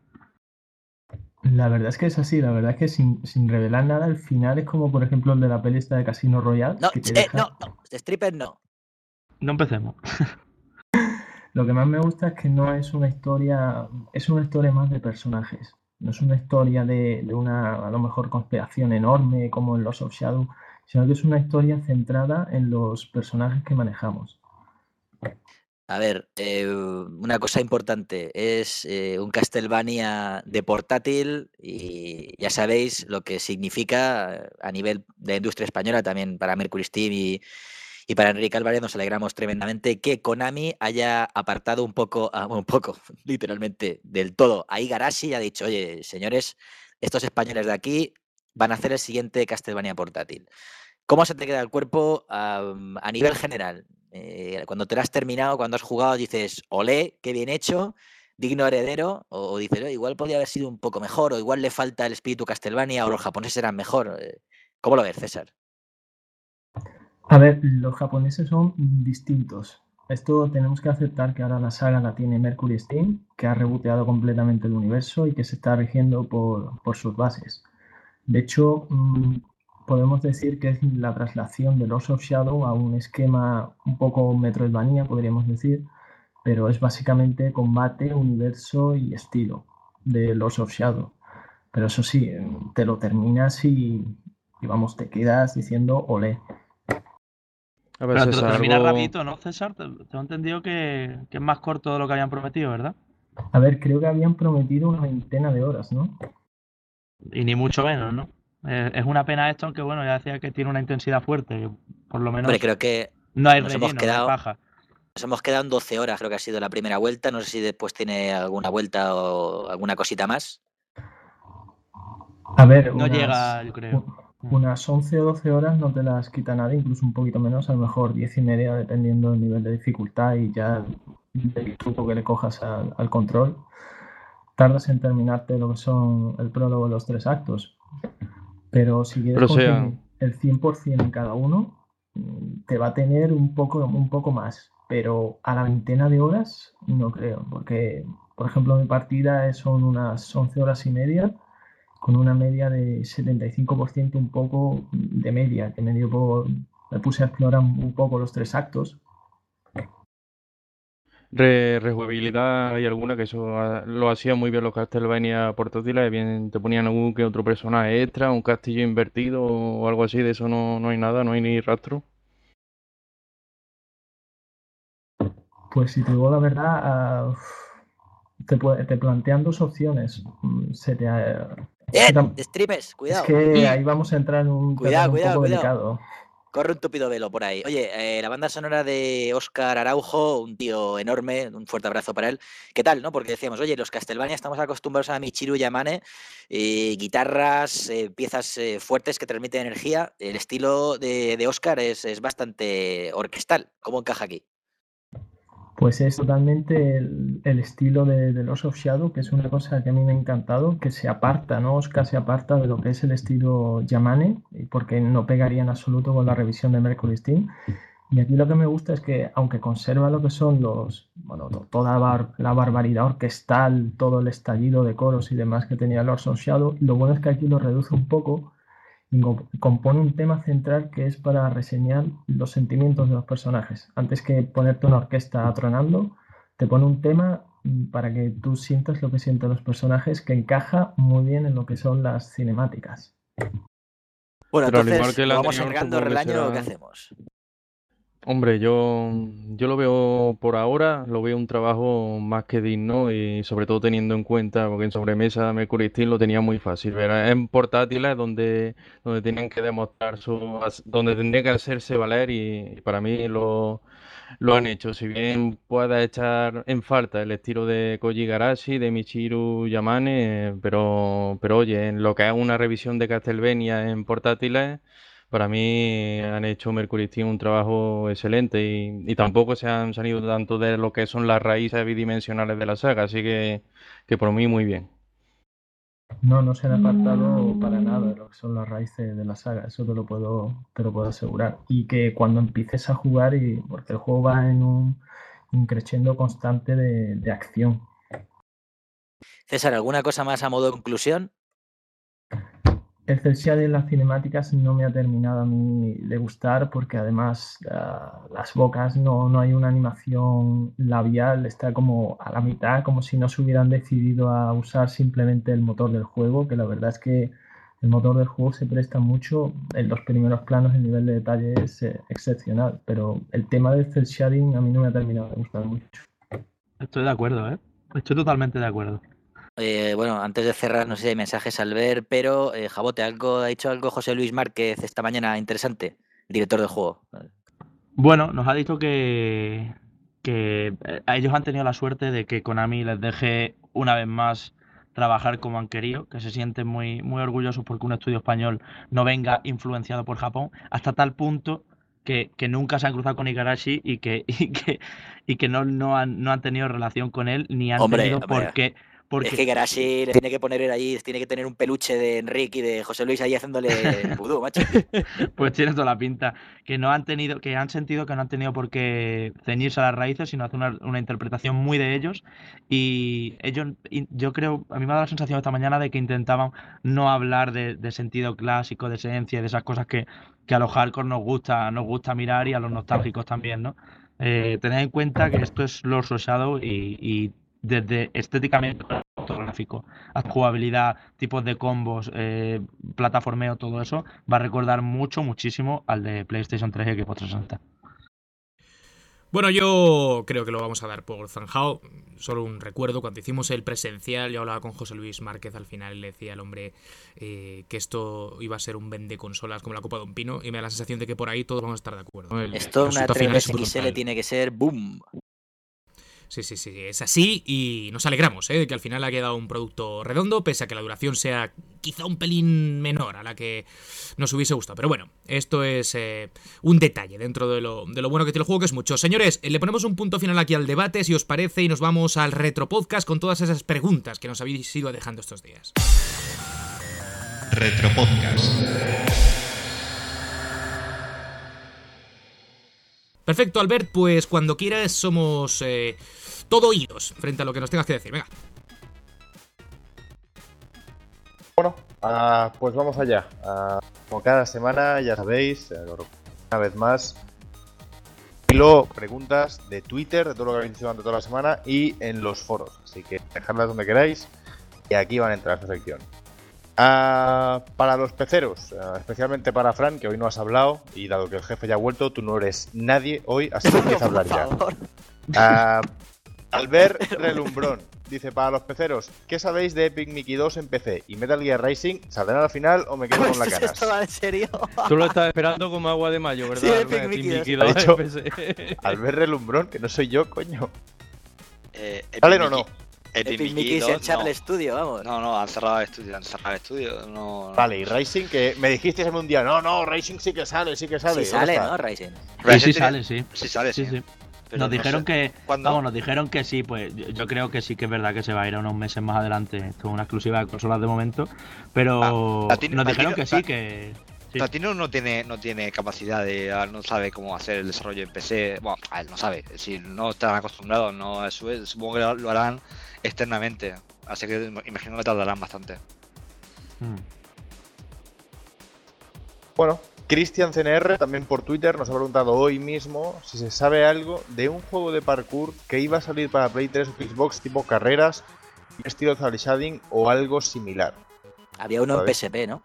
La verdad es que es así, la verdad es que sin, sin revelar nada, el final es como, por ejemplo, el de la peli esta de Casino Royale. No, que te eh, deja... no, no, de stripper no. No empecemos. Lo que más me gusta es que no es una historia, es una historia más de personajes. No es una historia de, de una, a lo mejor, conspiración enorme como en Lords of Shadow, sino que es una historia centrada en los personajes que manejamos. A ver, eh, una cosa importante, es eh, un Castlevania de portátil y ya sabéis lo que significa a nivel de la industria española, también para Mercury Steam y, y para Enrique Álvarez. Nos alegramos tremendamente que Konami haya apartado un poco, ah, un poco, literalmente, del todo a Igarashi y ha dicho, oye, señores, estos españoles de aquí van a hacer el siguiente Castlevania portátil. ¿Cómo se te queda el cuerpo um, a nivel general? Eh, cuando te lo has terminado, cuando has jugado, dices, olé, qué bien hecho, digno heredero, o, o dices, oh, igual podría haber sido un poco mejor, o igual le falta el espíritu Castlevania, o los japoneses eran mejor. ¿Cómo lo ves, César? A ver, los japoneses son distintos. Esto tenemos que aceptar que ahora la saga la tiene Mercury Steam, que ha reboteado completamente el universo y que se está rigiendo por, por sus bases. De hecho, mmm, podemos decir que es la traslación de Lords of Shadow a un esquema un poco Metroidvania, podríamos decir, pero es básicamente combate, universo y estilo de Lords of Shadow. Pero eso sí, te lo terminas y, y vamos, te quedas diciendo olé. A ver, pero te lo terminas algo... rapidito, ¿no, César? Te, te he entendido que, que es más corto de lo que habían prometido, ¿verdad? A ver, creo que habían prometido una veintena de horas, ¿no? Y ni mucho menos, ¿no? Eh, es una pena esto, aunque bueno, ya decía que tiene una intensidad fuerte, por lo menos. Hombre, creo que no hay nos relleno, hemos quedado, no hay paja. Nos hemos quedado en doce horas, creo que ha sido la primera vuelta. No sé si después tiene alguna vuelta o alguna cosita más. A ver, no unas, llega, yo creo. Unas once o doce horas no te las quita nada, incluso un poquito menos, a lo mejor diez y media, dependiendo del nivel de dificultad y ya del truco que le cojas al, al control. Tardas en terminarte lo que son el prólogo de los tres actos. Pero si quieres Pero conseguir sea... el cien por ciento en cada uno, te va a tener un poco, un poco más. Pero a la veintena de horas no creo, porque, por ejemplo, mi partida son unas once horas y media, con una media de setenta y cinco por ciento, un poco de media, que me dio por... me puse a explorar un poco los tres actos. Re rejugabilidad hay alguna que eso lo hacía muy bien los Castlevania portátiles, bien te ponían algún que otro personaje extra, un castillo invertido o algo así, de eso no, no hay nada, no hay ni rastro. Pues si te digo la verdad, uh, te, te plantean dos opciones. Se te, uh, ¡Eh! Streamers, cuidado. Es que ahí vamos a entrar en un cuidado, terreno un cuidado, poco cuidado. delicado. Corre un tupido velo por ahí. Oye, eh, la banda sonora de Óscar Araujo, un tío enorme, un fuerte abrazo para él. ¿Qué tal, no? Porque decíamos, oye, los Castlevania estamos acostumbrados a Michiru Yamane, eh, guitarras, eh, piezas eh, fuertes que transmiten energía. El estilo de, de Óscar es, es bastante orquestal. ¿Cómo encaja aquí? Pues es totalmente el, el estilo de, de Lords of Shadow, que es una cosa que a mí me ha encantado, que se aparta, ¿no? Oscar se aparta de lo que es el estilo Yamane, porque no pegaría en absoluto con la revisión de Mercury Steam. Y aquí lo que me gusta es que, aunque conserva lo que son los, bueno, toda la, bar, la barbaridad orquestal, todo el estallido de coros y demás que tenía Lords of Shadow, lo bueno es que aquí lo reduce un poco y compone un tema central que es para reseñar los sentimientos de los personajes. Antes que ponerte una orquesta tronando, te pone un tema para que tú sientas lo que sienten los personajes, que encaja muy bien en lo que son las cinemáticas. Bueno, Pero entonces que lo vamos alargando el año, será... ¿qué hacemos? Hombre, yo, yo lo veo por ahora, lo veo un trabajo más que digno y sobre todo teniendo en cuenta, porque en sobremesa Mercury Steam lo tenía muy fácil, ¿verdad? En portátiles donde, donde tenían que demostrar su, donde tendría que hacerse valer y, y para mí lo, lo han hecho. Si bien pueda echar en falta el estilo de Koji Igarashi, de Michiru Yamane, pero, pero oye, en lo que es una revisión de Castlevania en portátiles, para mí han hecho Mercury Steam un trabajo excelente y, y tampoco se han salido tanto de lo que son las raíces bidimensionales de la saga, así que, que por mí muy bien. No, no se han apartado para nada de lo que son las raíces de la saga, eso te lo puedo, te lo puedo asegurar. Y que cuando empieces a jugar, y porque el juego va en un, un crescendo constante de, de acción. César, ¿alguna cosa más a modo de conclusión? El cel shading en las cinemáticas no me ha terminado a mí de gustar porque además uh, las bocas no, no hay una animación labial, está como a la mitad, como si no se hubieran decidido a usar simplemente el motor del juego, que la verdad es que el motor del juego se presta mucho. En los primeros planos el nivel de detalle es eh, excepcional, pero el tema del cel shading a mí no me ha terminado de gustar mucho. Estoy de acuerdo, ¿eh? Estoy totalmente de acuerdo. Eh, bueno, antes de cerrar, no sé si hay mensajes al ver, pero eh, Jabote, ¿algo, ¿ha dicho algo José Luis Márquez esta mañana interesante? Director del juego. Bueno, nos ha dicho que, que a ellos han tenido la suerte de que Konami les deje una vez más trabajar como han querido, que se sienten muy, muy orgullosos porque un estudio español no venga influenciado por Japón, hasta tal punto que, que nunca se han cruzado con Igarashi y que, y que, y que no, no, han, no han tenido relación con él, ni han Hombre, tenido hombre. por qué... Porque... Es que Igarashi le tiene que poner ahí, tiene que tener un peluche de Enrique y de José Luis ahí haciéndole vudú, macho. Pues tiene toda la pinta. Que no han tenido, que han sentido que no han tenido por qué ceñirse a las raíces, sino hacer una, una interpretación muy de ellos. Y ellos, y yo creo, a mí me ha dado la sensación esta mañana de que intentaban no hablar de, de sentido clásico, de esencia, de esas cosas que, que a los hardcore nos gusta, nos gusta mirar y a los nostálgicos también, ¿no? Eh, tened en cuenta que esto es Lords of Shadow y, y desde estéticamente gráfico, jugabilidad, tipos de combos, eh, plataformeo, todo eso va a recordar mucho, muchísimo al de PlayStation tres y Xbox trescientos sesenta. Bueno, yo creo que lo vamos a dar por zanjado. Solo un recuerdo, cuando hicimos el presencial, yo hablaba con José Luis Márquez al final y le decía al hombre eh, que esto iba a ser un vende consolas como la Copa de un Pino, y me da la sensación de que por ahí todos vamos a estar de acuerdo, ¿no? El, esto el una tres D X L tiene que ser boom. Sí, sí, sí, es así y nos alegramos ¿eh? de que al final ha quedado un producto redondo, pese a que la duración sea quizá un pelín menor a la que nos hubiese gustado. Pero bueno, esto es eh, un detalle dentro de lo, de lo bueno que tiene el juego, que es mucho. Señores, le ponemos un punto final aquí al debate, si os parece, y nos vamos al Retro Podcast con todas esas preguntas que nos habéis ido dejando estos días. Retro Podcast. Perfecto, Albert, pues cuando quieras somos eh, todo oídos frente a lo que nos tengas que decir. Venga. Bueno, uh, pues vamos allá. Uh, como cada semana, ya sabéis, una vez más, y luego preguntas de Twitter, de todo lo que habéis dicho durante toda la semana, y en los foros. Así que dejadlas donde queráis, y aquí van a entrar a esta sección. Uh, para los peceros, uh, especialmente para Fran, que hoy no has hablado, y dado que el jefe ya ha vuelto, tú no eres nadie hoy, así que empieza a hablar ya. Uh, Albert Relumbrón dice: para los peceros, ¿qué sabéis de Epic Mickey dos en P C? ¿Y Metal Gear Rising saldrán al final o me quedo con la canas? ¿Esto va en serio? Tú lo estás esperando como agua de mayo, ¿verdad? Sí, Epic Mickey, Mickey dos en P C. Albert Relumbrón, que no soy yo, coño. Eh, ¿Salen o no? Epic, Epic Mickey se echar el estudio, vamos. No, no, han cerrado el estudio, han cerrado el estudio. No... Vale, y Rising, que me dijisteis en un día, no, no, Rising sí que sale, sí que sale. Sí sale, ¿no, Rising? Sí, sí sale, sí. Sí sale, sí. sí, sí. Pero nos no dijeron sé. que, ¿Cuándo? vamos, nos dijeron que sí, pues yo, yo creo que sí que es verdad que se va a ir a unos meses más adelante. Esto es una exclusiva de consolas de momento, pero Ah, Platino- nos dijeron Platino- que sí, que... Sí. Platino no tiene, no tiene capacidad de, no sabe cómo hacer el desarrollo en P C. Bueno, a él no sabe, es decir, no están acostumbrados, no, eso es, supongo que lo, lo harán externamente, así que imagino que tardarán bastante. Mm. Bueno, Cristian C N R también por Twitter nos ha preguntado hoy mismo si se sabe algo de un juego de parkour que iba a salir para Play tres o Xbox tipo carreras, estilo cel shading o algo similar. Había uno en ¿Sabes? P S P, ¿no?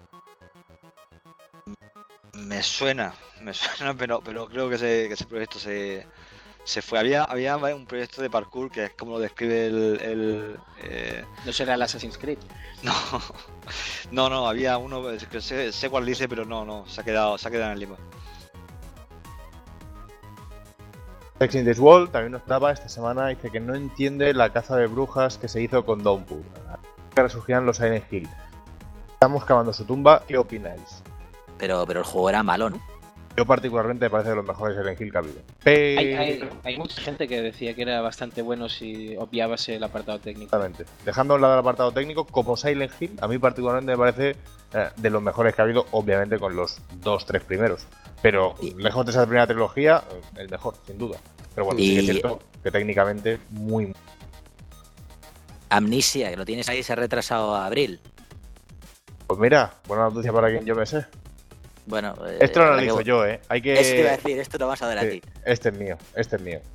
Me suena, me suena, pero, pero creo que ese, que ese proyecto se, se fue. Había, había un proyecto de parkour que es como lo describe el... el eh... ¿No será el Assassin's Creed? No, no, no, había uno que sé, sé cuál dice, pero no, no, se ha quedado, se ha quedado en el limbo. Sex in this World también nos daba esta semana, dice que no entiende la caza de brujas que se hizo con Downpour. Que resurgían los Silent Hill. Estamos cavando su tumba, ¿qué opináis? Pero, pero el juego era malo, ¿no? Yo particularmente me parece de los mejores Silent Hill que ha habido. Pero... Hay, hay, hay mucha gente que decía que era bastante bueno si obviabas el apartado técnico. Exactamente. Dejando a un lado el apartado técnico, como Silent Hill, a mí particularmente me parece eh, de los mejores que ha habido, obviamente con los dos, tres primeros. Pero lejos de esa primera trilogía, el mejor, sin duda. Pero bueno, y... sí es cierto que técnicamente muy... Amnesia, que lo tienes ahí, se ha retrasado a abril. Pues mira, buena noticia para quien yo me sé. Bueno, eh, esto lo analizo que... yo, ¿eh? Hay que... Esto te iba a decir, esto lo vas a ver sí, a ti. Este es mío, este es mío.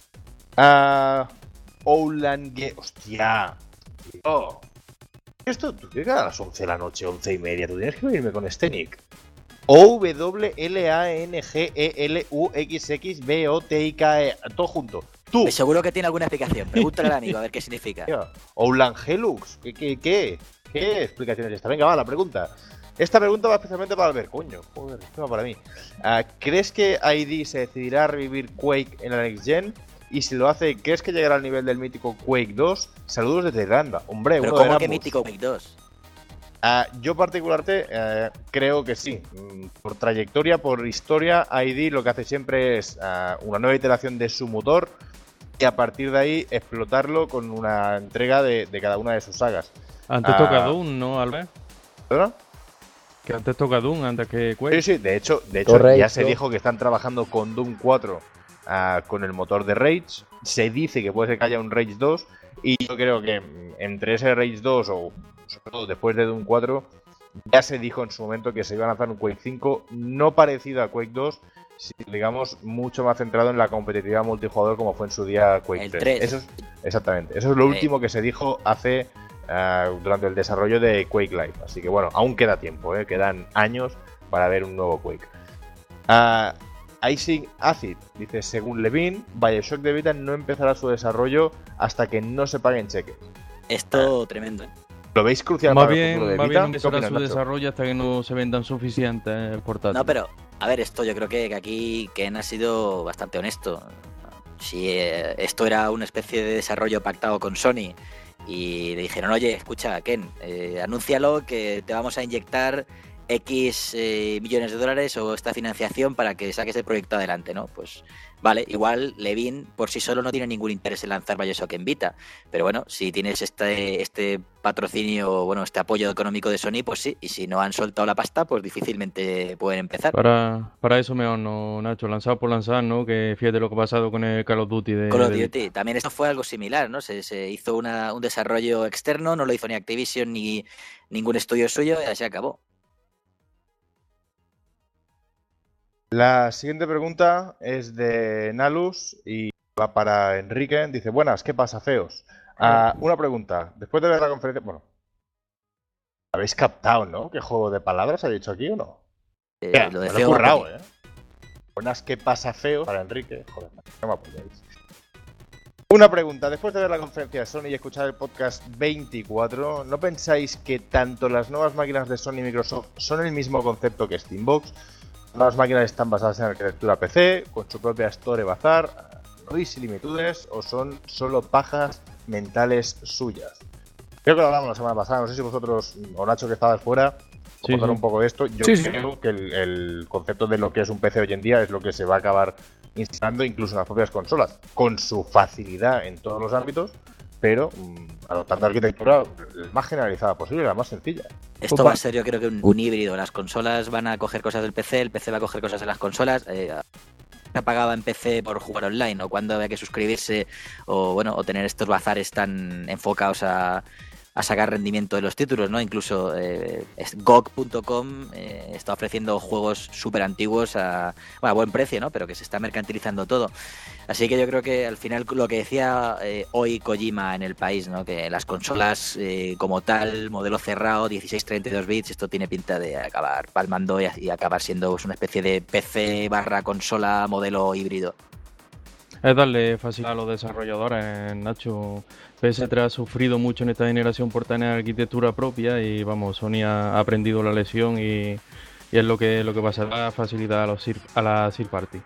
Ah, uh, Ouland... ¡Hostia! Oh. Esto, tú llegas a las once de la noche, once y media, tú tienes que venirme con este nick. O W L A N G E L U X X B O T I K E, todo junto. Tú. Pues seguro que tiene alguna explicación. Pregúntale al amigo a ver qué significa. Ouland Helux. ¿Qué, qué, qué? ¿Qué explicación es esta? Venga, va, la pregunta. Esta pregunta va especialmente para Albert. Coño, joder, esto va para mí. Uh, ¿Crees que I D se decidirá a revivir Quake en la Next Gen? Y si lo hace, ¿crees que llegará al nivel del mítico Quake dos? Saludos desde Irlanda. Hombre, ¿pero uno cómo de que mítico Quake dos? Uh, yo particularmente uh, creo que sí. Por trayectoria, por historia, I D lo que hace siempre es uh, una nueva iteración de su motor y a partir de ahí explotarlo con una entrega de, de cada una de sus sagas. Antes uh, toca Doom, ¿no, Albert? ¿Verdad? Que antes toca Doom, antes que Quake. Sí, sí, de hecho, de hecho ya se dijo que están trabajando con Doom cuatro uh, con el motor de Rage. Se dice que puede ser que haya un Rage dos y yo creo que entre ese Rage dos o sobre todo después de Doom cuatro ya se dijo en su momento que se iba a lanzar un Quake cinco no parecido a Quake dos, sino digamos mucho más centrado en la competitividad multijugador como fue en su día Quake tres. tres. Eso es, exactamente, eso es lo sí. último que se dijo hace uh, durante el desarrollo de Quake Live. Así que bueno, aún queda tiempo, ¿eh? Quedan años para ver un nuevo Quake. Uh, Icing Acid dice, según Levine, Bioshock de Vita no empezará su desarrollo hasta que no se paguen cheques. Esto uh, tremendo, ¿eh? ¿Lo veis crucial más para bien, el futuro de más Vita? Bien empezará su desarrollo hasta que no se vendan suficientes portátiles. No, pero, a ver, esto yo creo que aquí Ken ha sido bastante honesto. Si eh, esto era una especie de desarrollo pactado con Sony y le dijeron, oye, escucha, Ken, eh, anúncialo que te vamos a inyectar X eh, millones de dólares o esta financiación para que saques el proyecto adelante, ¿no? Pues vale, igual Levine por sí solo no tiene ningún interés en lanzar Bioshock en Vita, pero bueno, si tienes este este patrocinio, bueno, este apoyo económico de Sony, pues sí, y si no han soltado la pasta, pues difícilmente pueden empezar. Para, para eso mejor no, Nacho, lanzado por lanzar, ¿no? Que fíjate lo que ha pasado con el Call of Duty de... Call of de... Duty, también esto fue algo similar, ¿no? Se, se hizo una, un desarrollo externo, no lo hizo ni Activision ni ningún estudio suyo y ya se acabó. La siguiente pregunta es de Nalus y va para Enrique. Dice, buenas, ¿qué pasa, feos? Uh, una pregunta. Después de ver la conferencia... Bueno, habéis captado, ¿no? ¿Qué juego de palabras ha dicho aquí o no? Eh, Mira, lo de me feo, lo he currado, ¿eh? Buenas, ¿qué pasa, feos? Para Enrique. Joder, no me apoyáis. Una pregunta. Después de ver la conferencia de Sony y escuchar el podcast veinticuatro, ¿no pensáis que tanto las nuevas máquinas de Sony y Microsoft son el mismo concepto que Steambox? Las máquinas están basadas en arquitectura P C, con su propia Store Bazar, ¿no hay similitudes o son solo pajas mentales suyas? Creo que lo hablamos la semana pasada, no sé si vosotros, o Nacho que estabas fuera, sí, contar sí. un poco de esto. Yo sí, creo sí. que el, el concepto de lo que es un P C hoy en día es lo que se va a acabar instalando incluso en las propias consolas, con su facilidad en todos los ámbitos, pero mmm, adoptando arquitectura la más generalizada posible, la más sencilla. Esto va a ser, yo creo que un, un híbrido. Las consolas van a coger cosas del P C, el P C va a coger cosas de las consolas. Eh, se pagaba en P C por jugar online o cuando había que suscribirse o bueno o tener estos bazares tan enfocados a, a sacar rendimiento de los títulos, ¿no? Incluso eh, G O G punto com eh, está ofreciendo juegos súper antiguos a, bueno, a buen precio, ¿no? Pero que se está mercantilizando todo. Así que yo creo que al final lo que decía eh, hoy Kojima en el país, ¿no? Que las consolas eh, como tal, modelo cerrado, dieciséis treinta y dos bits, esto tiene pinta de acabar palmando y, y acabar siendo una especie de P C barra consola modelo híbrido. Es darle facilidad a los desarrolladores, Nacho. P S tres ha sufrido mucho en esta generación por tener arquitectura propia y vamos, Sony ha aprendido la lección y, y es lo que lo que va a ser la facilidad a, los, a la third party.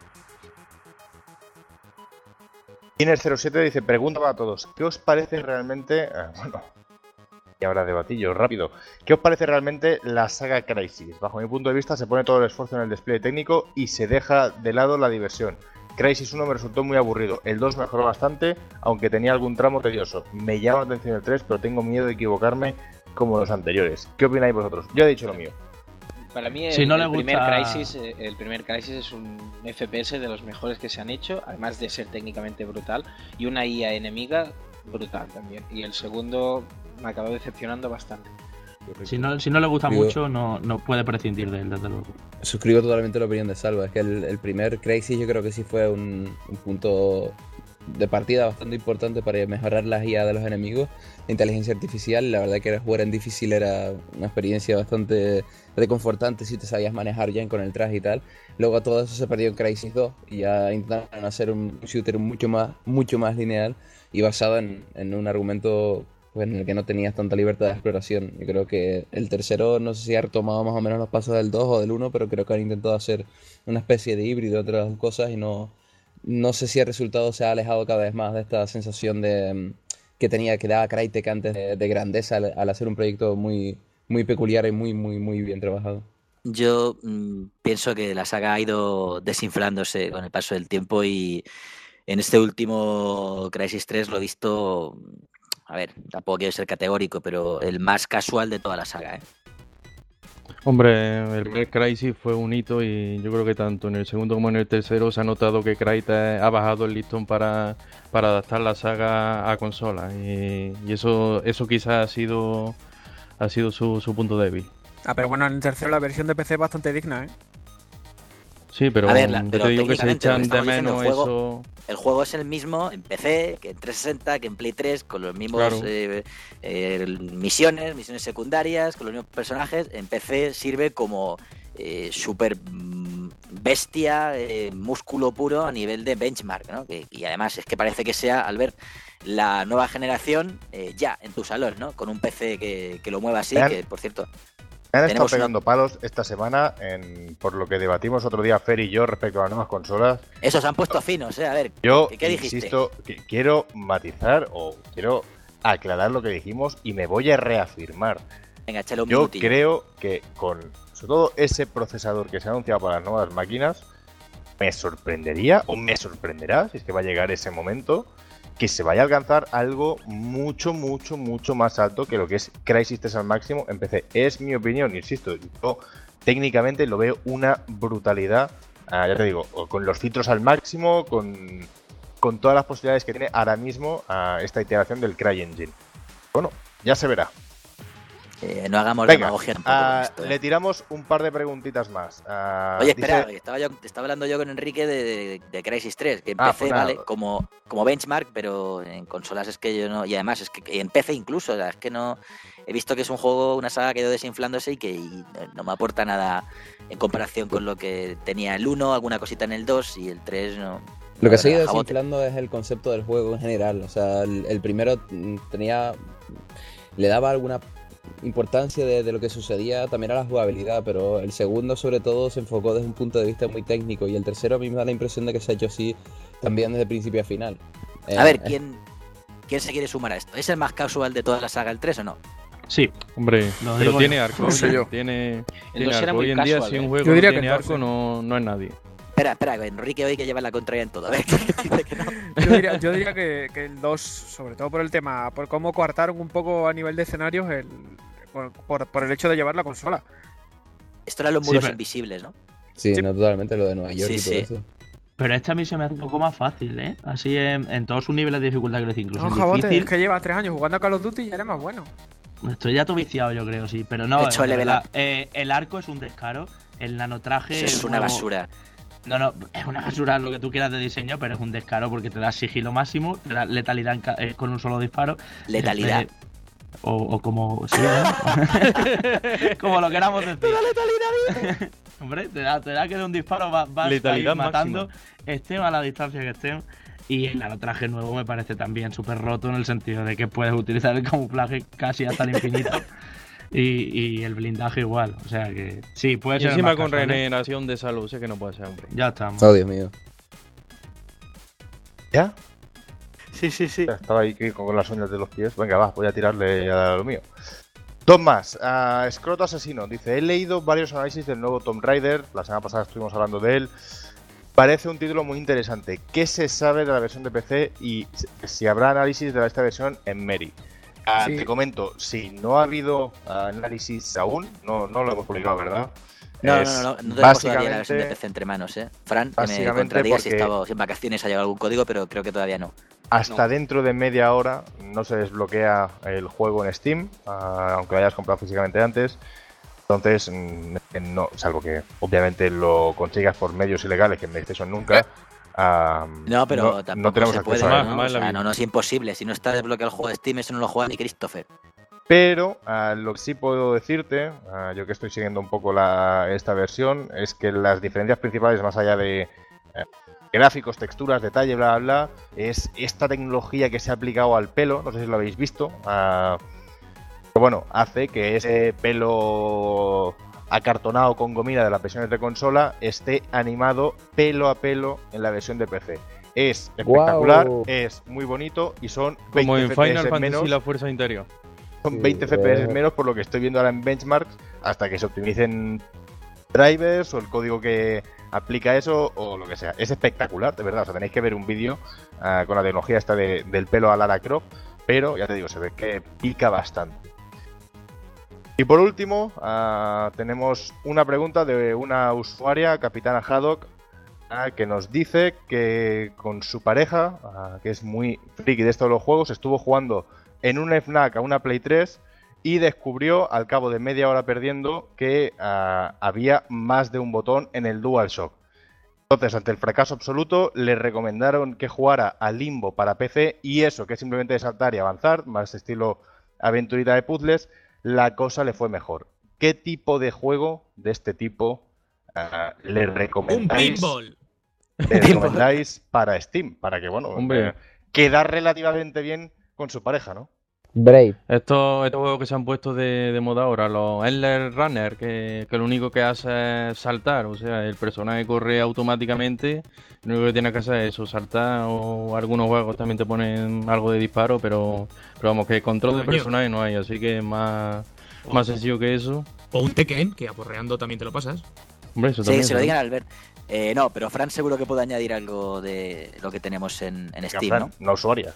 Iner cero siete dice, pregunta para todos, ¿qué os parece realmente? Eh, bueno, Y ahora debatillo, rápido. ¿Qué os parece realmente la saga Crysis? Bajo mi punto de vista se pone todo el esfuerzo en el despliegue técnico y se deja de lado la diversión. Crysis uno me resultó muy aburrido, el dos mejoró bastante, aunque tenía algún tramo tedioso. Me llama la atención el tres, pero tengo miedo de equivocarme como los anteriores. ¿Qué opináis vosotros? Yo he dicho lo mío. Para mí el, si no el, le gusta... primer Crysis, el primer Crysis es un F P S de los mejores que se han hecho, además de ser técnicamente brutal, y una I A enemiga brutal también. Y el segundo me acabó decepcionando bastante. Si no, si no le gusta Digo, mucho, no, no puede prescindir de él, desde luego. Suscribo totalmente la opinión de Salva. Es que el, el primer Crysis yo creo que sí fue un, un punto de partida bastante importante para mejorar las I A de los enemigos, la inteligencia artificial. La verdad que jugar en difícil era una experiencia bastante reconfortante si te sabías manejar ya con el traje y tal. Luego todo eso se perdió en Crysis dos y ya intentaron hacer un shooter mucho más, mucho más lineal y basado en, en un argumento pues, en el que no tenías tanta libertad de exploración. Yo creo que el tercero no sé si ha retomado más o menos los pasos del dos o del uno, pero creo que han intentado hacer una especie de híbrido entre las dos cosas y no, no sé si el resultado se ha alejado cada vez más de esta sensación de que tenía que daba Crytek antes de, de grandeza al, al hacer un proyecto muy, muy peculiar y muy, muy, muy bien trabajado. Yo mmm, pienso que la saga ha ido desinflándose con el paso del tiempo y en este último Crysis tres lo he visto, a ver, tampoco quiero ser categórico, pero el más casual de toda la saga, ¿eh? Hombre, el primer Crysis fue un hito y yo creo que tanto en el segundo como en el tercero se ha notado que Crytek ha bajado el listón para, para adaptar la saga a consolas y, y eso eso quizás ha sido ha sido su, su punto débil. Ah, pero bueno, en el tercero la versión de P C es bastante digna, ¿eh? Sí, pero, a ver, la, pero te digo que se echan que de menos el juego, eso. El juego es el mismo en P C que en trescientos sesenta, que en Play tres, con los mismos claro. eh, eh, misiones, misiones secundarias, con los mismos personajes. En P C sirve como eh, super bestia, eh, músculo puro a nivel de benchmark, ¿no? Que, y además es que parece que sea, Albert, la nueva generación eh, ya en tu salón, ¿no? Con un P C que, que lo mueva así, que por cierto... Me han estado pegando una... palos esta semana en, por lo que debatimos otro día Fer y yo respecto a las nuevas consolas. Esos han puesto finos, ¿eh? A ver, yo ¿qué, qué insisto, que quiero matizar o quiero aclarar lo que dijimos y me voy a reafirmar. Venga, échale un yo minutillo. Creo que con, sobre todo, ese procesador que se ha anunciado para las nuevas máquinas, me sorprendería, o me sorprenderá, si es que va a llegar ese momento, que se vaya a alcanzar algo mucho, mucho, mucho más alto que lo que es Crysis tres al máximo en P C. Es mi opinión, insisto, yo técnicamente lo veo una brutalidad, uh, ya te digo, con los filtros al máximo, con, con todas las posibilidades que tiene ahora mismo uh, esta iteración del CryEngine. Bueno, ya se verá. Eh, no hagamos Venga, demagogia tampoco uh, con esto, ¿eh? Le tiramos un par de preguntitas más. Uh, Oye, espera, dice... estaba, yo, estaba hablando yo con Enrique de, de, de Crysis tres, que en ah, P C pues vale como, como benchmark, pero en consolas es que yo no... Y además es que en P C incluso, o sea, es que no... He visto que es un juego, una saga que ha ido desinflándose y que y no me aporta nada en comparación con lo que tenía el uno, alguna cosita en el dos y el tres no... Lo que se ha ido desinflando es el concepto del juego en general. O sea, el, el primero tenía... Le daba alguna... importancia de, de lo que sucedía también a la jugabilidad, pero el segundo sobre todo se enfocó desde un punto de vista muy técnico y el tercero a mí me da la impresión de que se ha hecho así también desde principio a final. Eh, a ver, ¿quién, ¿quién se quiere sumar a esto? ¿Es el más casual de toda la saga el tres o no? Sí. Hombre, lo pero tiene yo. arco, No sé yo. tiene, tiene arco. Hoy en casual, día si ¿eh? un juego yo diría no tiene que arco no, no es nadie. Espera, espera, Enrique hoy que lleva la contraria en todo. A ver, ¿qué dice que no? Yo diría, yo diría que, que el dos, sobre todo por el tema, por cómo coartaron un poco a nivel de escenarios el... Por, por, por el hecho de llevar la consola. Esto eran los muros sí, pero... invisibles, ¿no? Sí, sí, no totalmente lo de Nueva York sí, y todo sí. eso. Pero esta a mí se me hace un poco más fácil, ¿eh? Así en, en todos sus niveles de dificultad, creo que incluso No, en jabote, difícil. es que lleva tres años jugando a Call of Duty y ya era más bueno. Estoy ya todo viciado, yo creo, sí. Pero no, hecho, de el, verdad, eh, el arco es un descaro. El nanotraje Eso es una nuevo... basura. No, no, es una basura lo que tú quieras de diseño, pero es un descaro porque te da sigilo máximo, te da letalidad en ca- eh, con un solo disparo. Letalidad. Eh, O, o como... Sí, ¿no? Como lo queramos decir. Hombre, te da, te da que de un disparo vas, vas a ir matando, estén a la distancia que estén. Y el nanotraje nuevo me parece también súper roto en el sentido de que puedes utilizar el camuflaje casi hasta el infinito. Y, y el blindaje igual. O sea que sí, puede y ser. encima más con casual, regeneración de salud, sé que no puede ser, hombre. Ya estamos. Oh, Dios mío. ¿Ya? Sí, sí, sí. Estaba ahí con las uñas de los pies. Venga, va, voy a tirarle a lo mío. Dos más. Uh, Scroto Asesino dice: he leído varios análisis del nuevo Tomb Raider. La semana pasada estuvimos hablando de él. Parece un título muy interesante. ¿Qué se sabe de la versión de P C y si habrá análisis de esta versión en Meri? Uh, sí. Te comento, si no ha habido uh, análisis aún, no, no lo hemos publicado, ¿verdad? No, es, no, no, no, no tenemos todavía la versión de P C entre manos, ¿eh? Fran, que me contradiga si estaba en vacaciones, ha llegado algún código, pero creo que todavía no. Hasta no. dentro de media hora no se desbloquea el juego en Steam, uh, aunque lo hayas comprado físicamente antes. Entonces, no, salvo que obviamente lo consigas por medios ilegales, que en PlayStation nunca. Uh, no, pero no, tampoco no tenemos se puede, a ¿no? O sea, no, no es imposible. Si no está desbloqueado el juego de Steam, eso no lo juega ni Christopher. Pero uh, lo que sí puedo decirte, uh, yo que estoy siguiendo un poco la, esta versión, es que las diferencias principales, más allá de uh, gráficos, texturas, detalle, bla, bla, bla, es esta tecnología que se ha aplicado al pelo, no sé si lo habéis visto, uh, pero bueno, hace que ese pelo acartonado con gomina de las versiones de consola esté animado pelo a pelo en la versión de P C. Es espectacular, wow. Es muy bonito y son veinte como en F P S Final Fantasy menos. La fuerza interior. Son veinte F P S menos por lo que estoy viendo ahora en benchmarks, hasta que se optimicen drivers o el código que aplica eso o lo que sea. Es espectacular, de verdad. O sea, tenéis que ver un vídeo uh, con la tecnología esta de, del pelo a Lara Croft, pero ya te digo, se ve que pica bastante. Y por último, uh, tenemos una pregunta de una usuaria, Capitana Haddock, uh, que nos dice que con su pareja, uh, que es muy friki de esto de los juegos, estuvo jugando en una FNAC a una Play tres y descubrió al cabo de media hora perdiendo que uh, había más de un botón en el DualShock. Entonces, ante el fracaso absoluto, le recomendaron que jugara a Limbo para P C y eso, que es simplemente saltar y avanzar, más estilo aventurita de puzzles, la cosa le fue mejor. ¿Qué tipo de juego de este tipo uh, le recomendáis? Un pinball. Le recomendáis para Steam, para que, bueno, Hombre. quedar relativamente bien con su pareja, ¿no? Brave. Estos, estos juegos que se han puesto de, de moda ahora, los Endless Runner, que, que lo único que hace es saltar, o sea, el personaje corre automáticamente, lo único que tiene que hacer es eso, saltar, o algunos juegos también te ponen algo de disparo, pero, pero vamos, que control de personaje no hay, así que es más, más sencillo que eso. O un Tekken, que aporreando también te lo pasas. Hombre, eso sí, también, se lo ¿no? digan a Albert. Eh, no, pero Fran seguro que puede añadir algo de lo que tenemos en, en Steam, Fran, ¿no? No usuaria.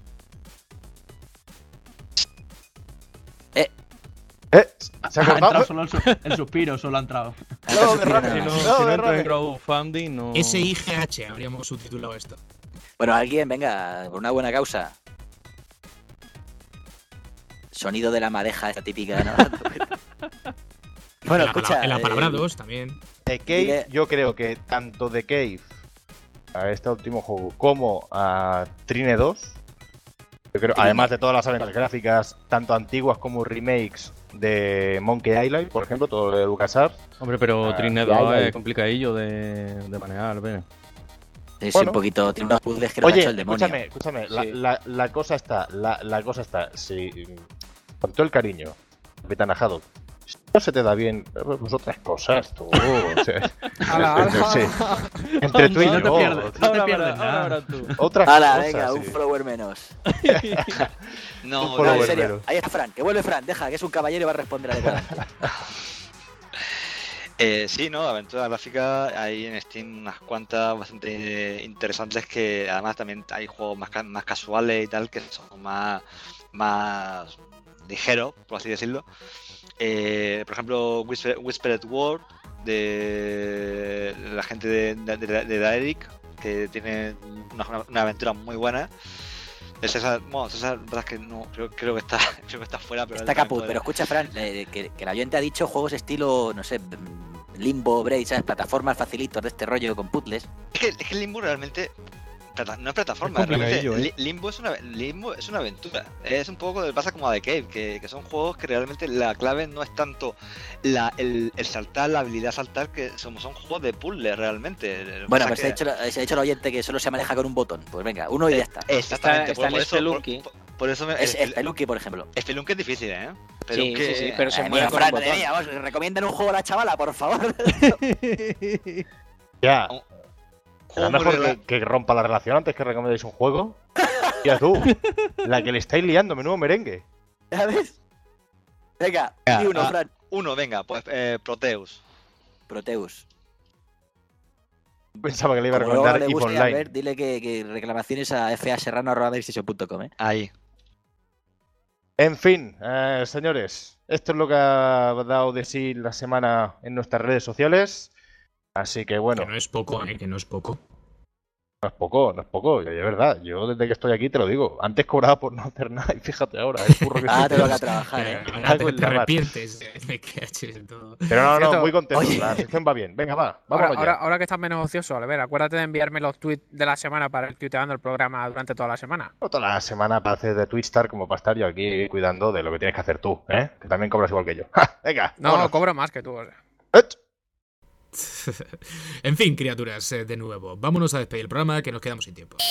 Eh. ¿Eh? ¿Se ha Ha cortado? entrado solo el, su el suspiro, solo ha entrado. No, de Rami, Si no, no, si de no entra en Rami. crowdfunding, no... S I G H, habríamos subtitulado esto. Bueno, alguien, venga, por una buena causa. Sonido de la madeja, esta típica, ¿no? Bueno, en escucha. La, en la palabra eh, dos también. The Cave, yo creo que tanto The Cave, a este último juego, como a Trine dos, yo creo, además de todas las aventuras gráficas, tanto antiguas como remakes de Monkey Island, por ejemplo, todo de LucasArts. Hombre, pero Ah, Trine ya, dos ya. es complicadillo de, de manejar, ¿ves? Es Bueno. un poquito, tiene unos puzzles que nos ha Oye, hecho el demonio. escúchame, escúchame, Sí. la, la, la cosa está, la, la cosa está, si, con todo el cariño, Capitán Haddock, si no se te da bien, pues otras cosas, tú, o sea, Ala, ala. sí, entre tú y No yo, te pierdes, no te Ahora, pierdes ahora, nada. ahora tú. otras Hala, cosas, venga, un sí. follower menos. No, Un No, follower en serio, menos. ahí está Fran, que vuelve Fran, deja, que es un caballero y va a responder adecuadamente. Eh, sí, no, aventura gráfica hay en Steam unas cuantas bastante interesantes que además también hay juegos más, ca más casuales y tal que son más, más ligeros, por así decirlo. Eh, por ejemplo, Whisper, Whispered World de la gente de, de, de, de Daedric, que tiene una, una aventura muy buena. De César, bueno, César, la verdad es que no, creo, creo que está, creo que está fuera, pero Está caput, pero escucha, Fran, eh, que, que el oyente ha dicho juegos estilo, no sé, Limbo, Braid, ¿sabes? Plataformas facilitos de este rollo con puzzles. Es que, es que Limbo realmente plata- no es plataforma, Es realmente complicadillo, ¿eh? Li- Limbo es una Limbo es una aventura. Es un poco que pasa como a The Cave, que, que son juegos que realmente la clave no es tanto la, el, el saltar, la habilidad saltar, que son, son juegos de puzzle realmente. Lo que Bueno, pasa pues se ha, que- dicho, se ha dicho el oyente que solo se maneja con un botón. Pues venga, uno y ya está. Exactamente, Está- por, está por el eso, por, Spelunky. por- por eso me, Es el, Spelunky, por ejemplo. Spelunky es difícil, ¿eh? Sí, Spelunky- sí, sí, pero se Madre mueve mía, con Fran, un madre botón. mía, vamos, recomiendan un juego a la chavala, por favor. Ya, Juego ¿será muy mejor rela- que, que rompa la relación antes que recomendéis un juego? Ya tú, la que le estáis liando, menudo merengue. ¿Ya ves? Venga, Venga, di uno, ah, Fran. Uno, venga, pues eh, Proteus. Proteus. Pensaba que le iba a Como luego recomendar le If guste, Online. a ver, dile que, que reclamaciones a faserrano arroba playstation punto com, ¿eh? Ahí. En fin, eh, señores, esto es lo que ha dado de sí la semana en nuestras redes sociales. Así que bueno. Que no es poco, ¿eh? Que no es poco. No es poco, no es poco, es verdad. Yo desde que estoy aquí te lo digo. Antes cobraba por no hacer nada y fíjate ahora el curro que Ah, estoy te toca teniendo. trabajar, ¿eh? Ahora te, te arrepientes de que haces todo. Pero no, no, Cierto. muy contento. Oye. La sección va bien. Venga, va, Ahora, vámonos ahora, ya. ahora que estás menos ocioso, a ver, acuérdate de enviarme los tweets de la semana para ir tuiteando el programa durante toda la semana. No toda la semana para hacer de Twitstar como para estar yo aquí cuidando de lo que tienes que hacer tú, ¿eh? Que también cobras igual que yo. ¡Ja! Venga, No, vámonos. cobro más que tú. O sea. ¡Ech! En fin, criaturas, eh, de nuevo, vámonos a despedir el programa que nos quedamos sin tiempo.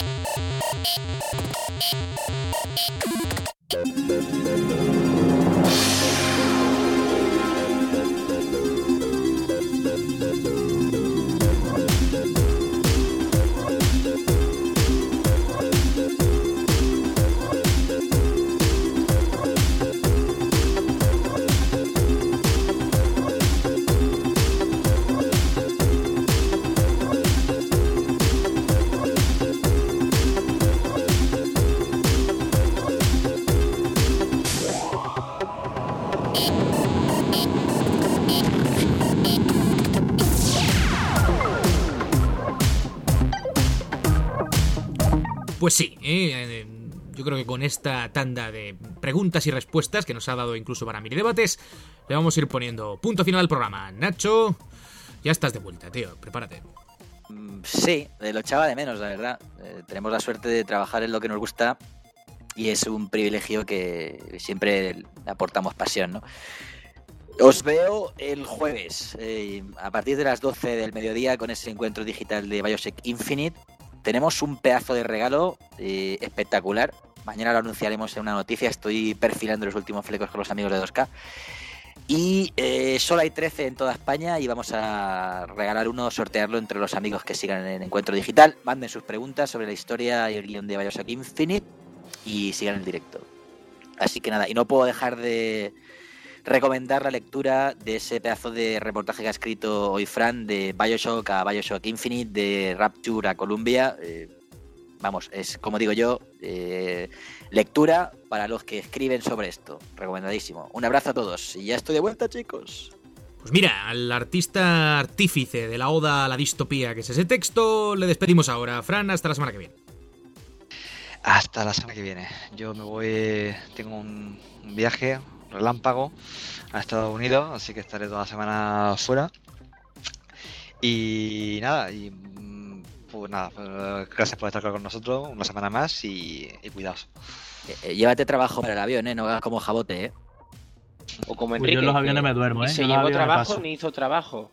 Pues sí, eh, yo creo que con esta tanda de preguntas y respuestas que nos ha dado incluso para mini debates, le vamos a ir poniendo punto final al programa. Nacho, ya estás de vuelta, tío, prepárate. Sí, eh, lo echaba de menos, la verdad. Eh, tenemos la suerte de trabajar en lo que nos gusta y es un privilegio que siempre le aportamos pasión, ¿no? Os veo el jueves, eh, a partir de las doce del mediodía, con ese encuentro digital de Bioshock Infinite. Tenemos un pedazo de regalo eh, espectacular. Mañana lo anunciaremos en una noticia. Estoy perfilando los últimos flecos con los amigos de dos K. Y eh, solo hay trece en toda España y vamos a regalar uno, sortearlo entre los amigos que sigan en el encuentro digital. Manden sus preguntas sobre la historia y el guión de Bioshock Infinite y sigan el directo. Así que nada, y no puedo dejar de recomendar la lectura de ese pedazo de reportaje que ha escrito hoy Fran de Bioshock a Bioshock Infinite, de Rapture a Columbia. Eh, vamos, es como digo yo, eh, lectura para los que escriben sobre esto. Recomendadísimo. Un abrazo a todos y ya estoy de vuelta, chicos. Pues mira, al artista artífice de la oda a la distopía que es ese texto, le despedimos ahora. Fran, hasta la semana que viene. Hasta la semana que viene. Yo me voy, tengo un, un viaje relámpago a Estados Unidos, así que estaré toda la semana fuera. Y nada, y pues nada, gracias por estar con nosotros una semana más y, y cuidaos. Eh, eh, llévate trabajo para el avión, ¿eh? No hagas como Jabote, ¿eh? O como Pues Enrique. yo en los aviones que me duermo, ni ¿eh? se Yo en los llevó aviones trabajo paso. ni hizo trabajo.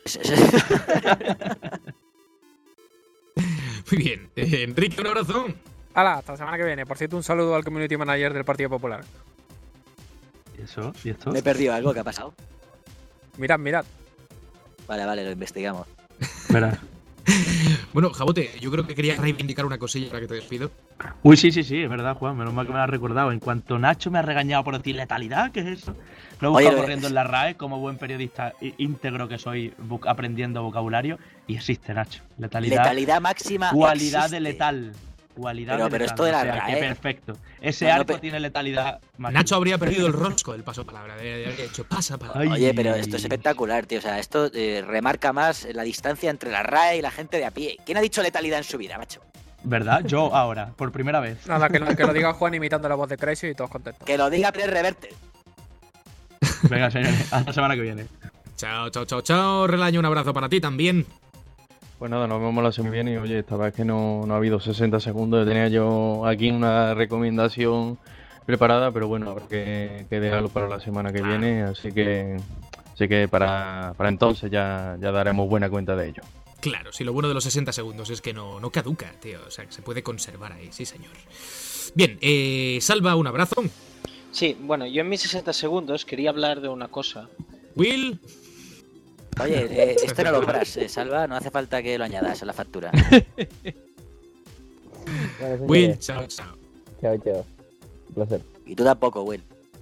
Muy bien. Eh, Enrique, un abrazo. Hala, hasta la semana que viene. Por cierto, un saludo al community manager del Partido Popular. ¿Y eso? ¿Y esto? Me he perdido algo, ¿qué ha pasado? Mirad, mirad. Vale, vale, lo investigamos. Espera. Bueno, Jabote, yo creo que quería reivindicar una cosilla para que te despido. Uy, sí, sí, sí, es verdad, Juan. Menos mal que me lo has recordado. En cuanto Nacho me ha regañado por decir letalidad, ¿qué es eso? Lo he buscado Oye, corriendo en la R A E, como buen periodista í- íntegro que soy, bu- aprendiendo vocabulario. Y existe, Nacho. Letalidad. Letalidad máxima. Cualidad existe. de letal. Cualidad Pero- de pero letal. esto de la o sea, R A E. que perfecto. Ese No, no, arco pe- tiene letalidad máxima. Nacho habría perdido el rosco del paso palabra. De, de haber hecho pasa palabra. Ay. Oye, pero esto es espectacular, tío. O sea, esto eh, remarca más la distancia entre la R A E y la gente de a pie. ¿Quién ha dicho letalidad en su vida, macho? ¿Verdad? Yo ahora, por primera vez. Nada, que lo, que lo diga Juan imitando la voz de Crazy y todos contentos. Que lo diga Pérez Reverte. Venga, señores, hasta la semana que viene. Chao, chao, chao, chao. Relaño, un abrazo para ti también. Pues nada, nos vemos la semana que viene y oye, esta vez que no, no ha habido sesenta segundos, tenía yo aquí una recomendación preparada, pero bueno, habrá que, que dejarlo para la semana que viene, así que así que para, para entonces ya, ya daremos buena cuenta de ello. Claro, si lo bueno de los sesenta segundos es que no, no caduca, tío. O sea, que se puede conservar ahí, sí, señor. Bien, eh, Salva, un abrazo. Sí, bueno, yo en mis sesenta segundos quería hablar de una cosa. Will. Oye, eh, esto no lo compras, eh, Salva. No hace falta que lo añadas a la factura. Will, chao, chao. Chao, chao. Un placer. Y tú tampoco, Will.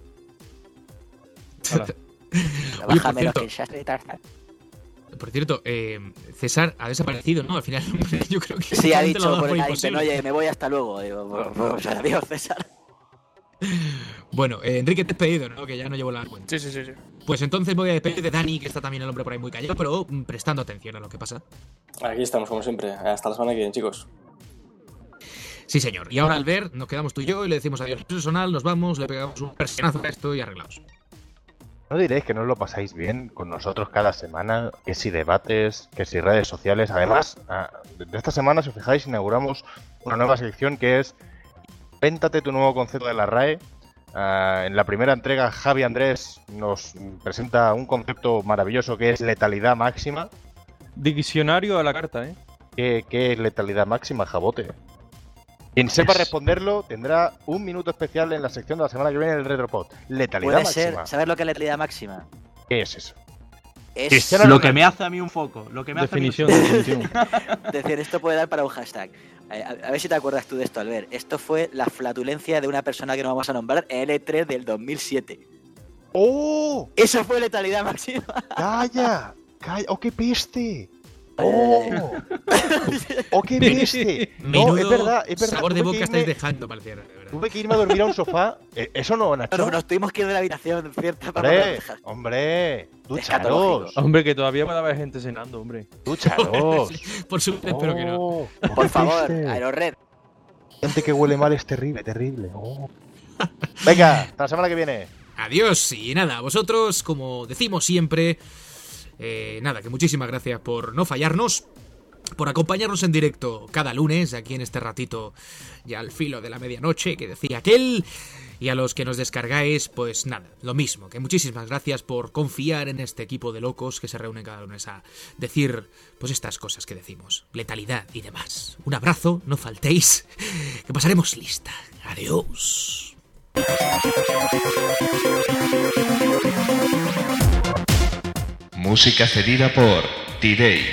Oye, por cierto, que el de Tarzán. Por cierto, eh, César ha desaparecido, ¿no? Al final, yo creo que... Sí, ha dicho por el Aiten, oye, me voy hasta luego. Digo, pues, adiós, César. Bueno, eh, Enrique, te he despedido, ¿no? Que ya no llevo la cuenta. Sí, sí, sí, sí. Pues entonces voy a despedir de Dani, que está también el hombre por ahí muy callado, pero prestando atención a lo que pasa. Aquí estamos, como siempre. Hasta la semana que viene, chicos. Sí, señor. Y ahora, Albert, nos quedamos tú y yo y le decimos adiós personal, nos vamos, le pegamos un persianazo a esto y arreglados. ¿No diréis que no os lo pasáis bien con nosotros cada semana? Que si debates, que si redes sociales. Además, de esta semana, si os fijáis, inauguramos una nueva sección que es Invéntate tu nuevo concepto de la R A E. Uh, en la primera entrega, Javi Andrés nos presenta un concepto maravilloso que es letalidad máxima. Diccionario a la carta, ¿eh? ¿Qué, qué es letalidad máxima, Jabote? Quien sepa responderlo tendrá un minuto especial en la sección de la semana que viene del Retropod. Letalidad ¿Puede máxima. ser, ¿saber lo que es letalidad máxima? ¿Qué es eso? Es lo que me hace a mí un foco. Lo que me definición, hace definición. Es decir, esto puede dar para un hashtag. A, a ver si te acuerdas tú de esto, Albert. Esto fue la flatulencia de una persona que no vamos a nombrar en el E tres del dos mil siete. ¡Oh! Eso fue letalidad máxima. ¡Calla! ¡Calla! ¡Oh, qué peste! ¡Oh! ¡Oh, qué peste! No, Menudo es verdad, es verdad. sabor de boca irme, estáis dejando, pareciera. De tuve que irme a dormir a un sofá. ¿Eso no, Nacho? Pero nos tuvimos que ir de la habitación, ¿cierto? Hombre, hombre, dúcharos. Hombre, que todavía puede haber gente cenando, hombre. Dúcharos. Por supuesto, espero que no. Oh, Por favor, Aerored. Gente que huele mal es terrible, terrible. Oh. Venga, hasta la semana que viene. Adiós y nada, vosotros, como decimos siempre, eh, nada, que muchísimas gracias por no fallarnos, por acompañarnos en directo cada lunes, aquí en este ratito ya al filo de la medianoche, que decía aquel, y a los que nos descargáis, pues nada, lo mismo, que muchísimas gracias por confiar en este equipo de locos que se reúnen cada lunes a decir, pues estas cosas que decimos, letalidad y demás. Un abrazo, no faltéis, que pasaremos lista. Adiós. Música cedida por T-Day.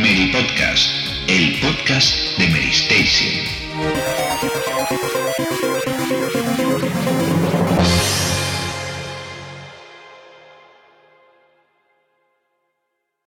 Podcast, el podcast de Mary Station.